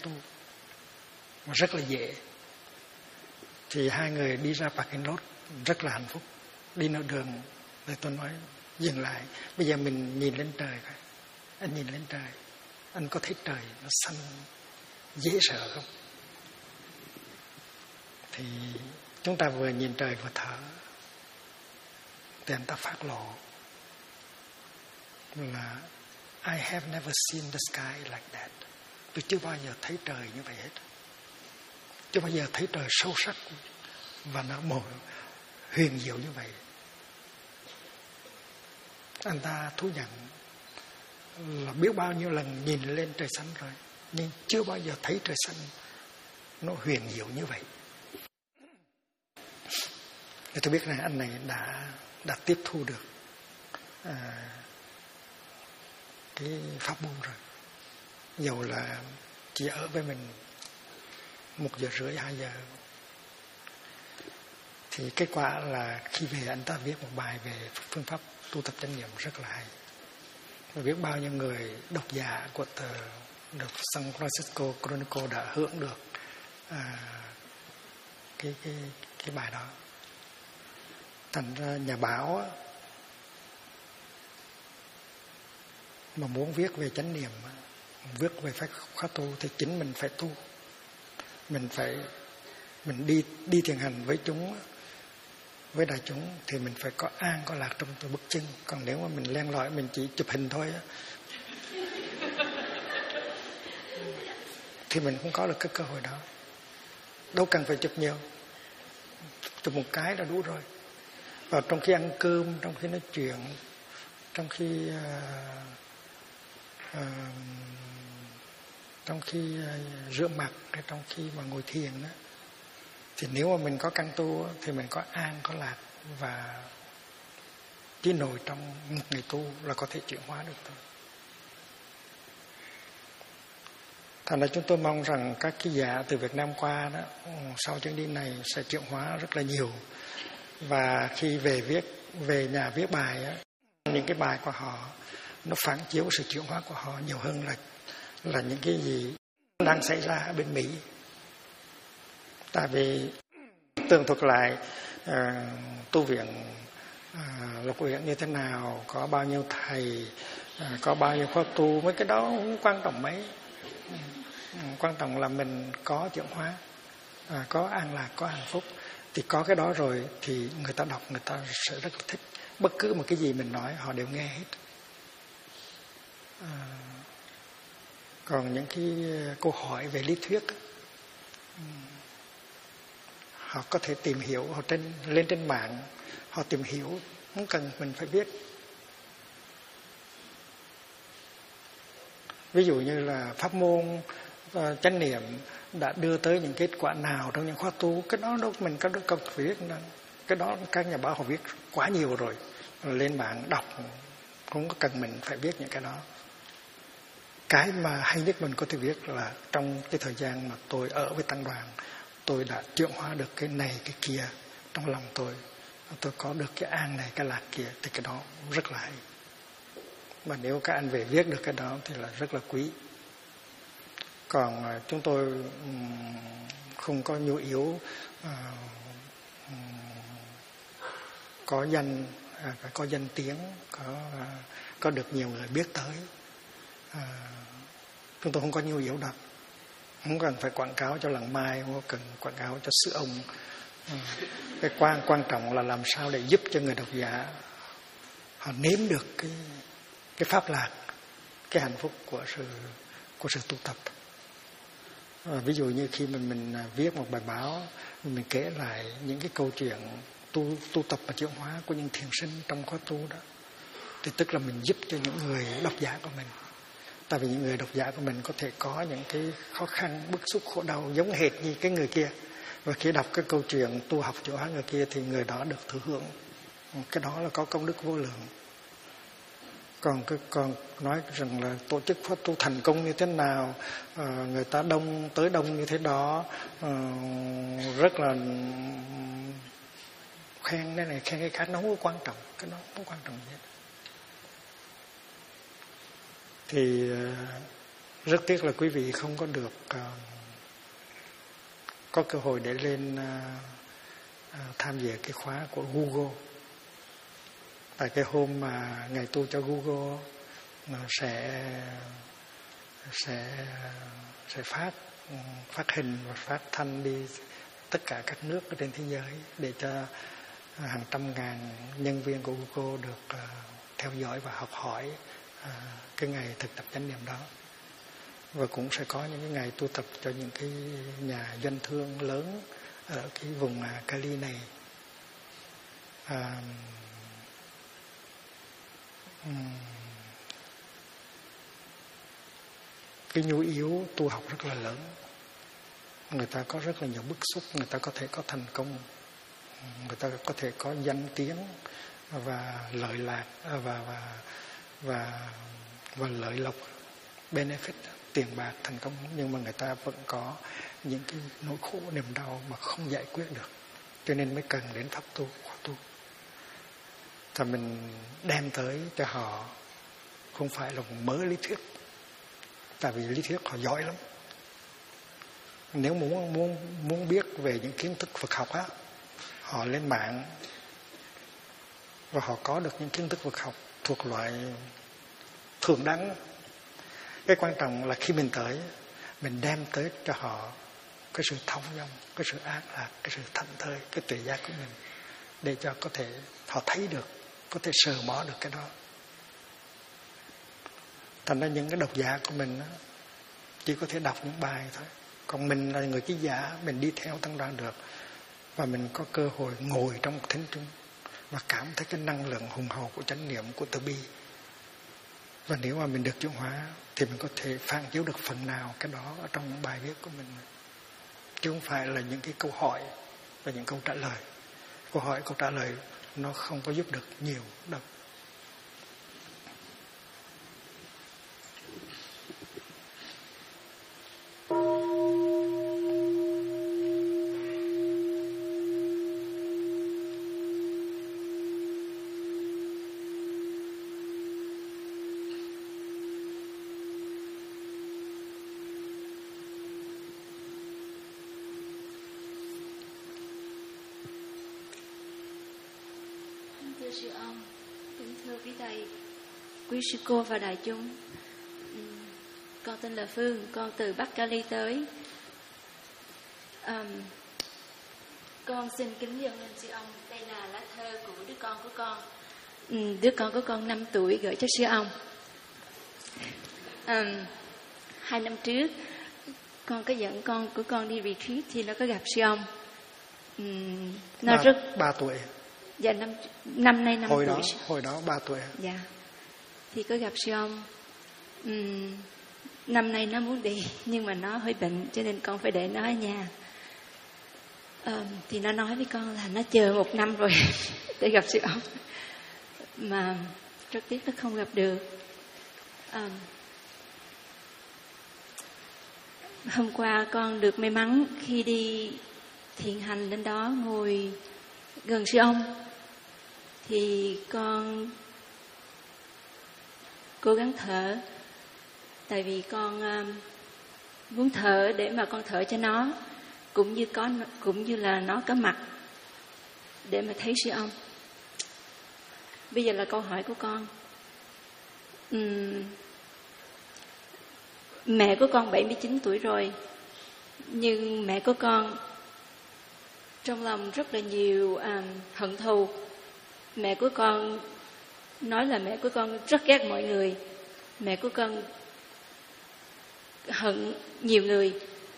mà rất là dễ. Thì 2 người đi ra parking lot rất là hạnh phúc. Đi nửa đường thì tôi nói dừng lại. Bây giờ mình nhìn lên trời coi. Anh nhìn lên trời, anh có thấy trời nó xanh dễ sợ không? Thì chúng ta vừa nhìn trời vừa thở. Thì anh ta phát lộ là I have never seen the sky like that. Tôi chưa bao giờ thấy trời như vậy hết. Chưa bao giờ thấy trời sâu sắc và nó màu huyền diệu như vậy. Anh ta thú nhận là biết bao nhiêu lần nhìn lên trời xanh rồi, nhưng chưa bao giờ thấy trời xanh nó huyền diệu như vậy. Thì tôi biết rằng anh này đã tiếp thu được cái pháp môn rồi. Dầu là chỉ ở với mình 1 giờ rưỡi 2 giờ, thì kết quả là khi về anh ta viết một bài về phương pháp tu tập chánh niệm rất là hay. Và biết bao nhiêu người độc giả của tờ được San Francisco Chronicle đã hưởng được cái bài đó. Thành ra nhà báo mà muốn viết về chánh niệm, viết về pháp khóa tu thì chính mình phải tu. Mình đi thiền hành với chúng, với đại chúng thì mình phải có an có lạc trong bước chân. Còn nếu mà mình len lỏi mình chỉ chụp hình thôi thì mình không có được cái cơ hội đó. Đâu cần phải chụp nhiều, chụp một cái là đủ rồi. Và trong khi ăn cơm, trong khi nói chuyện, trong khi rửa mặt, hay trong khi mà ngồi thiền đó, thì nếu mà mình có căn tu thì mình có an có lạc, và chỉ nổi trong một ngày tu là có thể chuyển hóa được thôi. Thành ra chúng tôi mong rằng các ký giả từ Việt Nam qua đó, sau chuyến đi này sẽ chuyển hóa rất là nhiều. Và khi về nhà viết bài á, những cái bài của họ nó phản chiếu sự chuyển hóa của họ nhiều hơn là những cái gì đang xảy ra ở bên Mỹ. Tại vì tường thuật lại tu viện Lục Uyển như thế nào, có bao nhiêu thầy, có bao nhiêu khóa tu, mấy cái đó không quan trọng mấy. Quan trọng là mình có chuyển hóa, có an lạc, có hạnh phúc. Thì có cái đó rồi thì người ta đọc, người ta sẽ rất là thích. Bất cứ một cái gì mình nói họ đều nghe hết. Còn những cái câu hỏi về lý thuyết họ có thể tìm hiểu, họ lên trên mạng họ tìm hiểu, không cần mình phải biết. Ví dụ như là pháp môn chánh niệm đã đưa tới những kết quả nào trong những khóa tu, cái đó đâu mình có được cần phải biết đâu. Cái đó các nhà báo họ viết quá nhiều rồi, lên mạng đọc không có cần mình phải biết những cái đó. Cái mà hay nhất mình có thể viết là trong cái thời gian mà tôi ở với tăng đoàn, tôi đã chuyển hóa được cái này cái kia trong lòng tôi có được cái an này cái lạc kia, thì cái đó rất là hay. Mà nếu các anh về viết được cái đó thì là rất là quý. Còn chúng tôi không có nhu yếu có danh, phải có danh tiếng, có được nhiều người biết tới. Chúng tôi không có nhu yếu đó, không cần phải quảng cáo cho làng Mai, không cần quảng cáo cho sư ông. Cái quan trọng là làm sao để giúp cho người độc giả họ nếm được cái pháp lạc, cái hạnh phúc của sự tu tập. Ví dụ như khi mình viết một bài báo, mình kể lại những cái câu chuyện tu tập và chuyển hóa của những thiền sinh trong khóa tu đó, thì tức là mình giúp cho những người độc giả của mình. Tại vì những người độc giả của mình có thể có những cái khó khăn, bức xúc, khổ đau giống hệt như cái người kia. Và khi đọc cái câu chuyện tu học chuyển hóa người kia thì người đó được thừa hưởng. Cái đó là có công đức vô lượng. Còn nói rằng là tổ chức khóa tu thành công như thế nào, người ta tới đông như thế đó, rất là khen cái này khen cái khác, nó không có quan trọng, cái đó không quan trọng gì hết. Thì rất tiếc là quý vị không có được có cơ hội để lên tham dự cái khóa của Google. Tại cái hôm mà ngày tu cho Google sẽ phát hình và phát thanh đi tất cả các nước ở trên thế giới để cho hàng trăm ngàn nhân viên của Google được theo dõi và học hỏi cái ngày thực tập chánh niệm đó. Và cũng sẽ có những cái ngày tu tập cho những cái nhà doanh thương lớn ở cái vùng Cali này. Cái nhu yếu tu học rất là lớn. Người ta có rất là nhiều bức xúc, người ta có thể có thành công người ta có thể có danh tiếng và lợi lạc và lợi lộc, benefit, tiền bạc, thành công, nhưng mà người ta vẫn có những cái nỗi khổ niềm đau mà không giải quyết được, cho nên mới cần đến pháp tu, khóa tu. Thì mình đem tới cho họ không phải là một mớ lý thuyết, tại vì lý thuyết họ giỏi lắm. Nếu muốn biết về những kiến thức Phật học á, họ lên mạng và họ có được những kiến thức Phật học thuộc loại thượng đẳng. Cái quan trọng là khi mình tới, mình đem tới cho họ cái sự thông dong, cái sự an lạc, cái sự thảnh thơi, cái tuệ giác của mình, để cho có thể họ thấy được, có thể sờ mó được cái đó. Thành ra những cái độc giả của mình đó, chỉ có thể đọc những bài thôi. Còn mình là người ký giả, mình đi theo tăng đoàn được, và mình có cơ hội ngồi trong một thính trung và cảm thấy cái năng lượng hùng hậu của chánh niệm, của từ bi. Và nếu mà mình được chuyển hóa thì mình có thể phản chiếu được phần nào cái đó ở trong những bài viết của mình, chứ không phải là những cái câu hỏi và những câu trả lời. Câu hỏi, câu trả lời nó không có giúp được nhiều đâu. Sư ông, kính thưa quý thầy, quý sư cô và đại chúng. Con tên là Phương, con từ Bắc Cali tới. Con xin kính dâng lên sư ông. Đây là lá thơ của đứa con của con. Đứa con của con 5 tuổi gửi cho sư ông. 2 năm trước, con có dẫn con của con đi retreat thì nó có gặp sư ông. Nó rất 3 tuổi. Dạ năm nay 5 tuổi. Hồi đó 3 tuổi. Dạ. Thì có gặp sư ông. Năm nay nó muốn đi nhưng mà nó hơi bệnh cho nên con phải để nó ở nhà. Thì nó nói với con là nó chờ 1 năm rồi để gặp sư ông, mà rất tiếc nó không gặp được. Hôm qua con được may mắn khi đi thiền hành lên đó ngồi gần sư ông, thì con cố gắng thở, tại vì con muốn thở để mà con thở cho nó, cũng như là nó có mặt để mà thấy sư ông. Bây giờ là câu hỏi của con. Mẹ của con 79 tuổi rồi, nhưng mẹ của con trong lòng rất là nhiều hận thù. Mẹ của con nói là mẹ của con rất ghét mọi người. Mẹ của con hận nhiều người.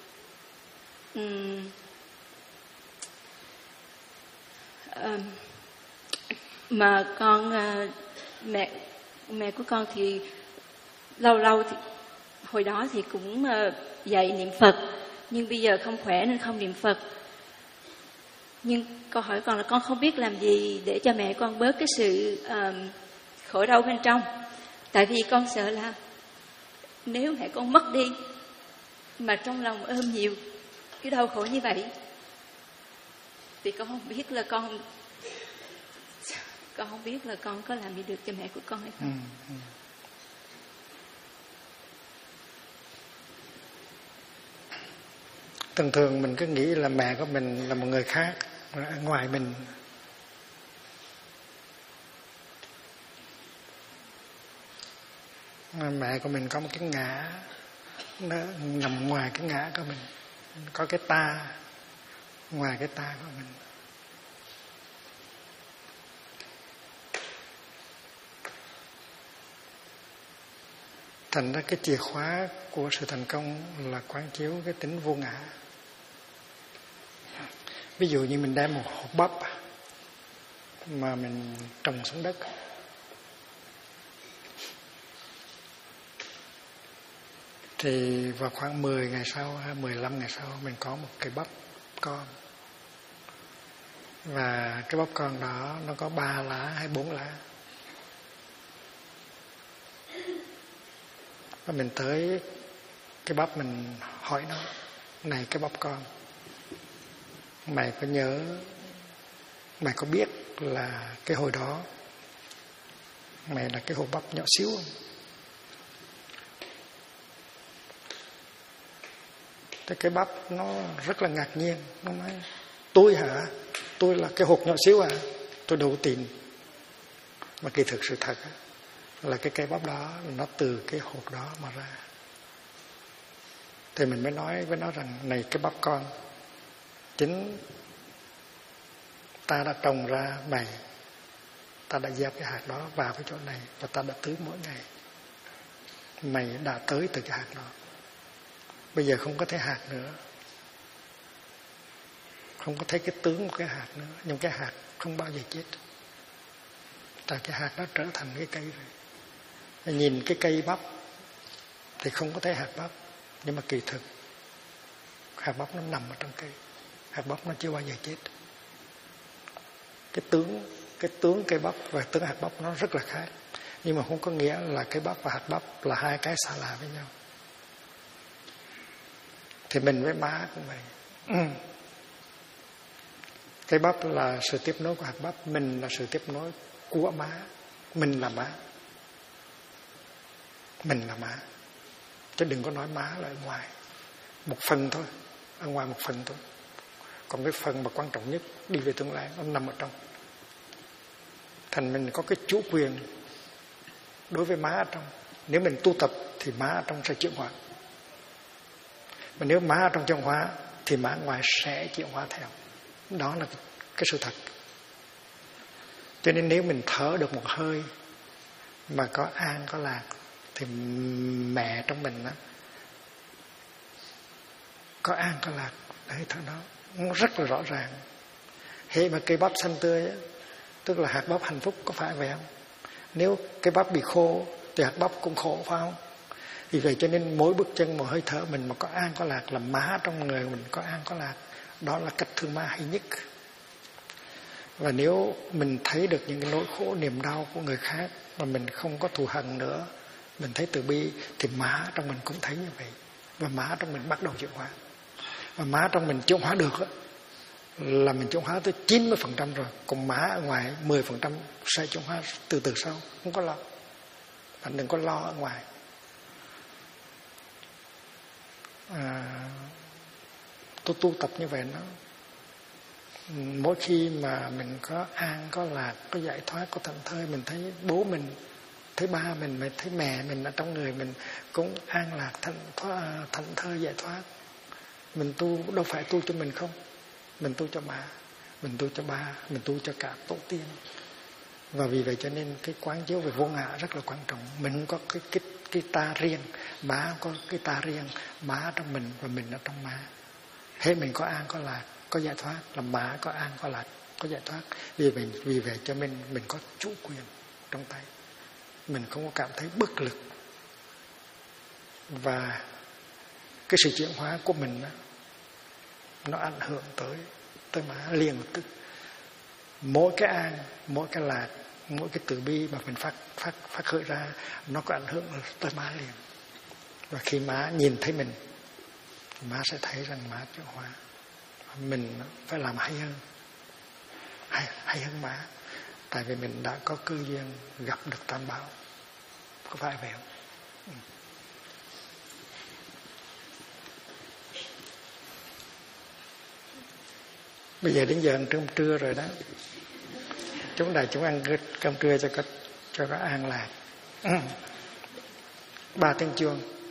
Mà con mẹ của con thì lâu thì hồi đó thì cũng dạy niệm Phật, nhưng bây giờ không khỏe nên không niệm Phật. Nhưng câu hỏi con là con không biết làm gì để cho mẹ con bớt cái sự khổ đau bên trong. Tại vì con sợ là nếu mẹ con mất đi mà trong lòng ôm nhiều cái đau khổ như vậy, thì con không biết là con không biết là con có làm gì được cho mẹ của con hay không. Thường thường mình cứ nghĩ là mẹ của mình là một người khác ngoài mình. Mẹ của mình có một cái ngã, nó nằm ngoài cái ngã của mình, có cái ta ngoài cái ta của mình. Thành ra cái chìa khóa của sự thành công là quán chiếu cái tính vô ngã. Ví dụ như mình đem một hộp bắp mà mình trồng xuống đất, thì vào khoảng 10 ngày sau hay 15 ngày sau mình có một cây bắp con. Và cái bắp con đó nó có 3 lá hay 4 lá. Và mình tới cái bắp mình hỏi nó: này cái bắp con, mày có nhớ, mày có biết là cái hồi đó mày là cái hộp bắp nhỏ xíu không? Thế cái bắp nó rất là ngạc nhiên. Nó nói: tôi hả? Tôi là cái hộp nhỏ xíu à? Tôi đâu tin. Mà kỳ thực sự thật là cái cây bắp đó nó từ cái hộp đó mà ra. Thì mình mới nói với nó rằng: này cái bắp con, chính ta đã trồng ra mày, ta đã gieo cái hạt đó vào cái chỗ này và ta đã tưới mỗi ngày. Mày đã tới từ cái hạt đó. Bây giờ không có thấy hạt nữa, không có thấy cái tướng của cái hạt nữa, nhưng cái hạt không bao giờ chết. Tại cái hạt đó trở thành cái cây rồi. Nhìn cái cây bắp thì không có thấy hạt bắp, nhưng mà kỳ thực hạt bắp nó nằm ở trong cây. Hạt bắp nó chưa bao giờ chết. Cái tướng cây bắp và tướng hạt bắp nó rất là khác. Nhưng mà không có nghĩa là cây bắp và hạt bắp là hai cái xa lạ với nhau. Thì mình với má cũng vậy. Cây bắp là sự tiếp nối của hạt bắp, mình là sự tiếp nối của má. Mình là má. Mình là má. Chứ đừng có nói má là ở ngoài. Một phần thôi. Ở ngoài một phần thôi. Còn cái phần mà quan trọng nhất đi về tương lai nó nằm ở trong. Thành mình có cái chủ quyền đối với má ở trong. Nếu mình tu tập thì má ở trong sẽ chuyển hóa. Mà nếu má ở trong chuyển hóa thì má ngoài sẽ chuyển hóa theo. Đó là cái sự thật. Cho nên nếu mình thở được một hơi mà có an có lạc thì mẹ trong mình đó, có an có lạc hơi thở đó, nó rất là rõ ràng. Hệ mà cây bắp xanh tươi ấy, tức là hạt bắp hạnh phúc, có phải vậy không? Nếu cây bắp bị khô thì hạt bắp cũng khổ, phải không? Vì vậy cho nên mỗi bước chân, mỗi hơi thở mình mà có an có lạc là má trong người mình có an có lạc. Đó là cách thương má hay nhất. Và nếu mình thấy được những cái nỗi khổ niềm đau của người khác mà mình không có thù hằn nữa, mình thấy từ bi, thì má trong mình cũng thấy như vậy. Và má trong mình bắt đầu chuyển hóa. Và má trong mình chuyển hóa được là mình chuyển hóa tới 90% rồi. Còn má ở ngoài 10% sẽ chuyển hóa từ từ sau. Không có lo. Bạn đừng có lo ở ngoài. Tôi tu tập như vậy, nó mỗi khi mà mình có an, có lạc, có giải thoát, có thảnh thơi, mình thấy bố mình, thấy ba mình thấy mẹ mình ở trong người mình cũng an lạc, thảnh thơi, giải thoát. Mình tu đâu phải tu cho mình không, mình tu cho má, mình tu cho ba, mình tu cho cả tổ tiên. Và vì vậy cho nên cái quán chiếu về vô ngã rất là quan trọng. Mình có cái ta riêng, má có cái ta riêng, má trong mình và mình ở trong má. Thế mình có an có lạc, có giải thoát, là má có an có lạc, có giải thoát. Vì vậy cho mình có chủ quyền trong tay. Mình không có cảm thấy bất lực. Và cái sự chuyển hóa của mình đó, nó ảnh hưởng tới má liền lập tức. Mỗi cái an, mỗi cái lạc, mỗi cái từ bi mà mình phát khởi ra, nó có ảnh hưởng tới má liền. Và khi má nhìn thấy mình, má sẽ thấy rằng má chuyển hóa. Mình phải làm hay hơn, hay hơn má. Tại vì mình đã có cơ duyên gặp được Tam Bảo. Có phải vậy không? Bây giờ đến giờ ăn cơm trưa rồi đó. Chúng ăn cơm trưa cho có an lạc. 3 tiếng chuông.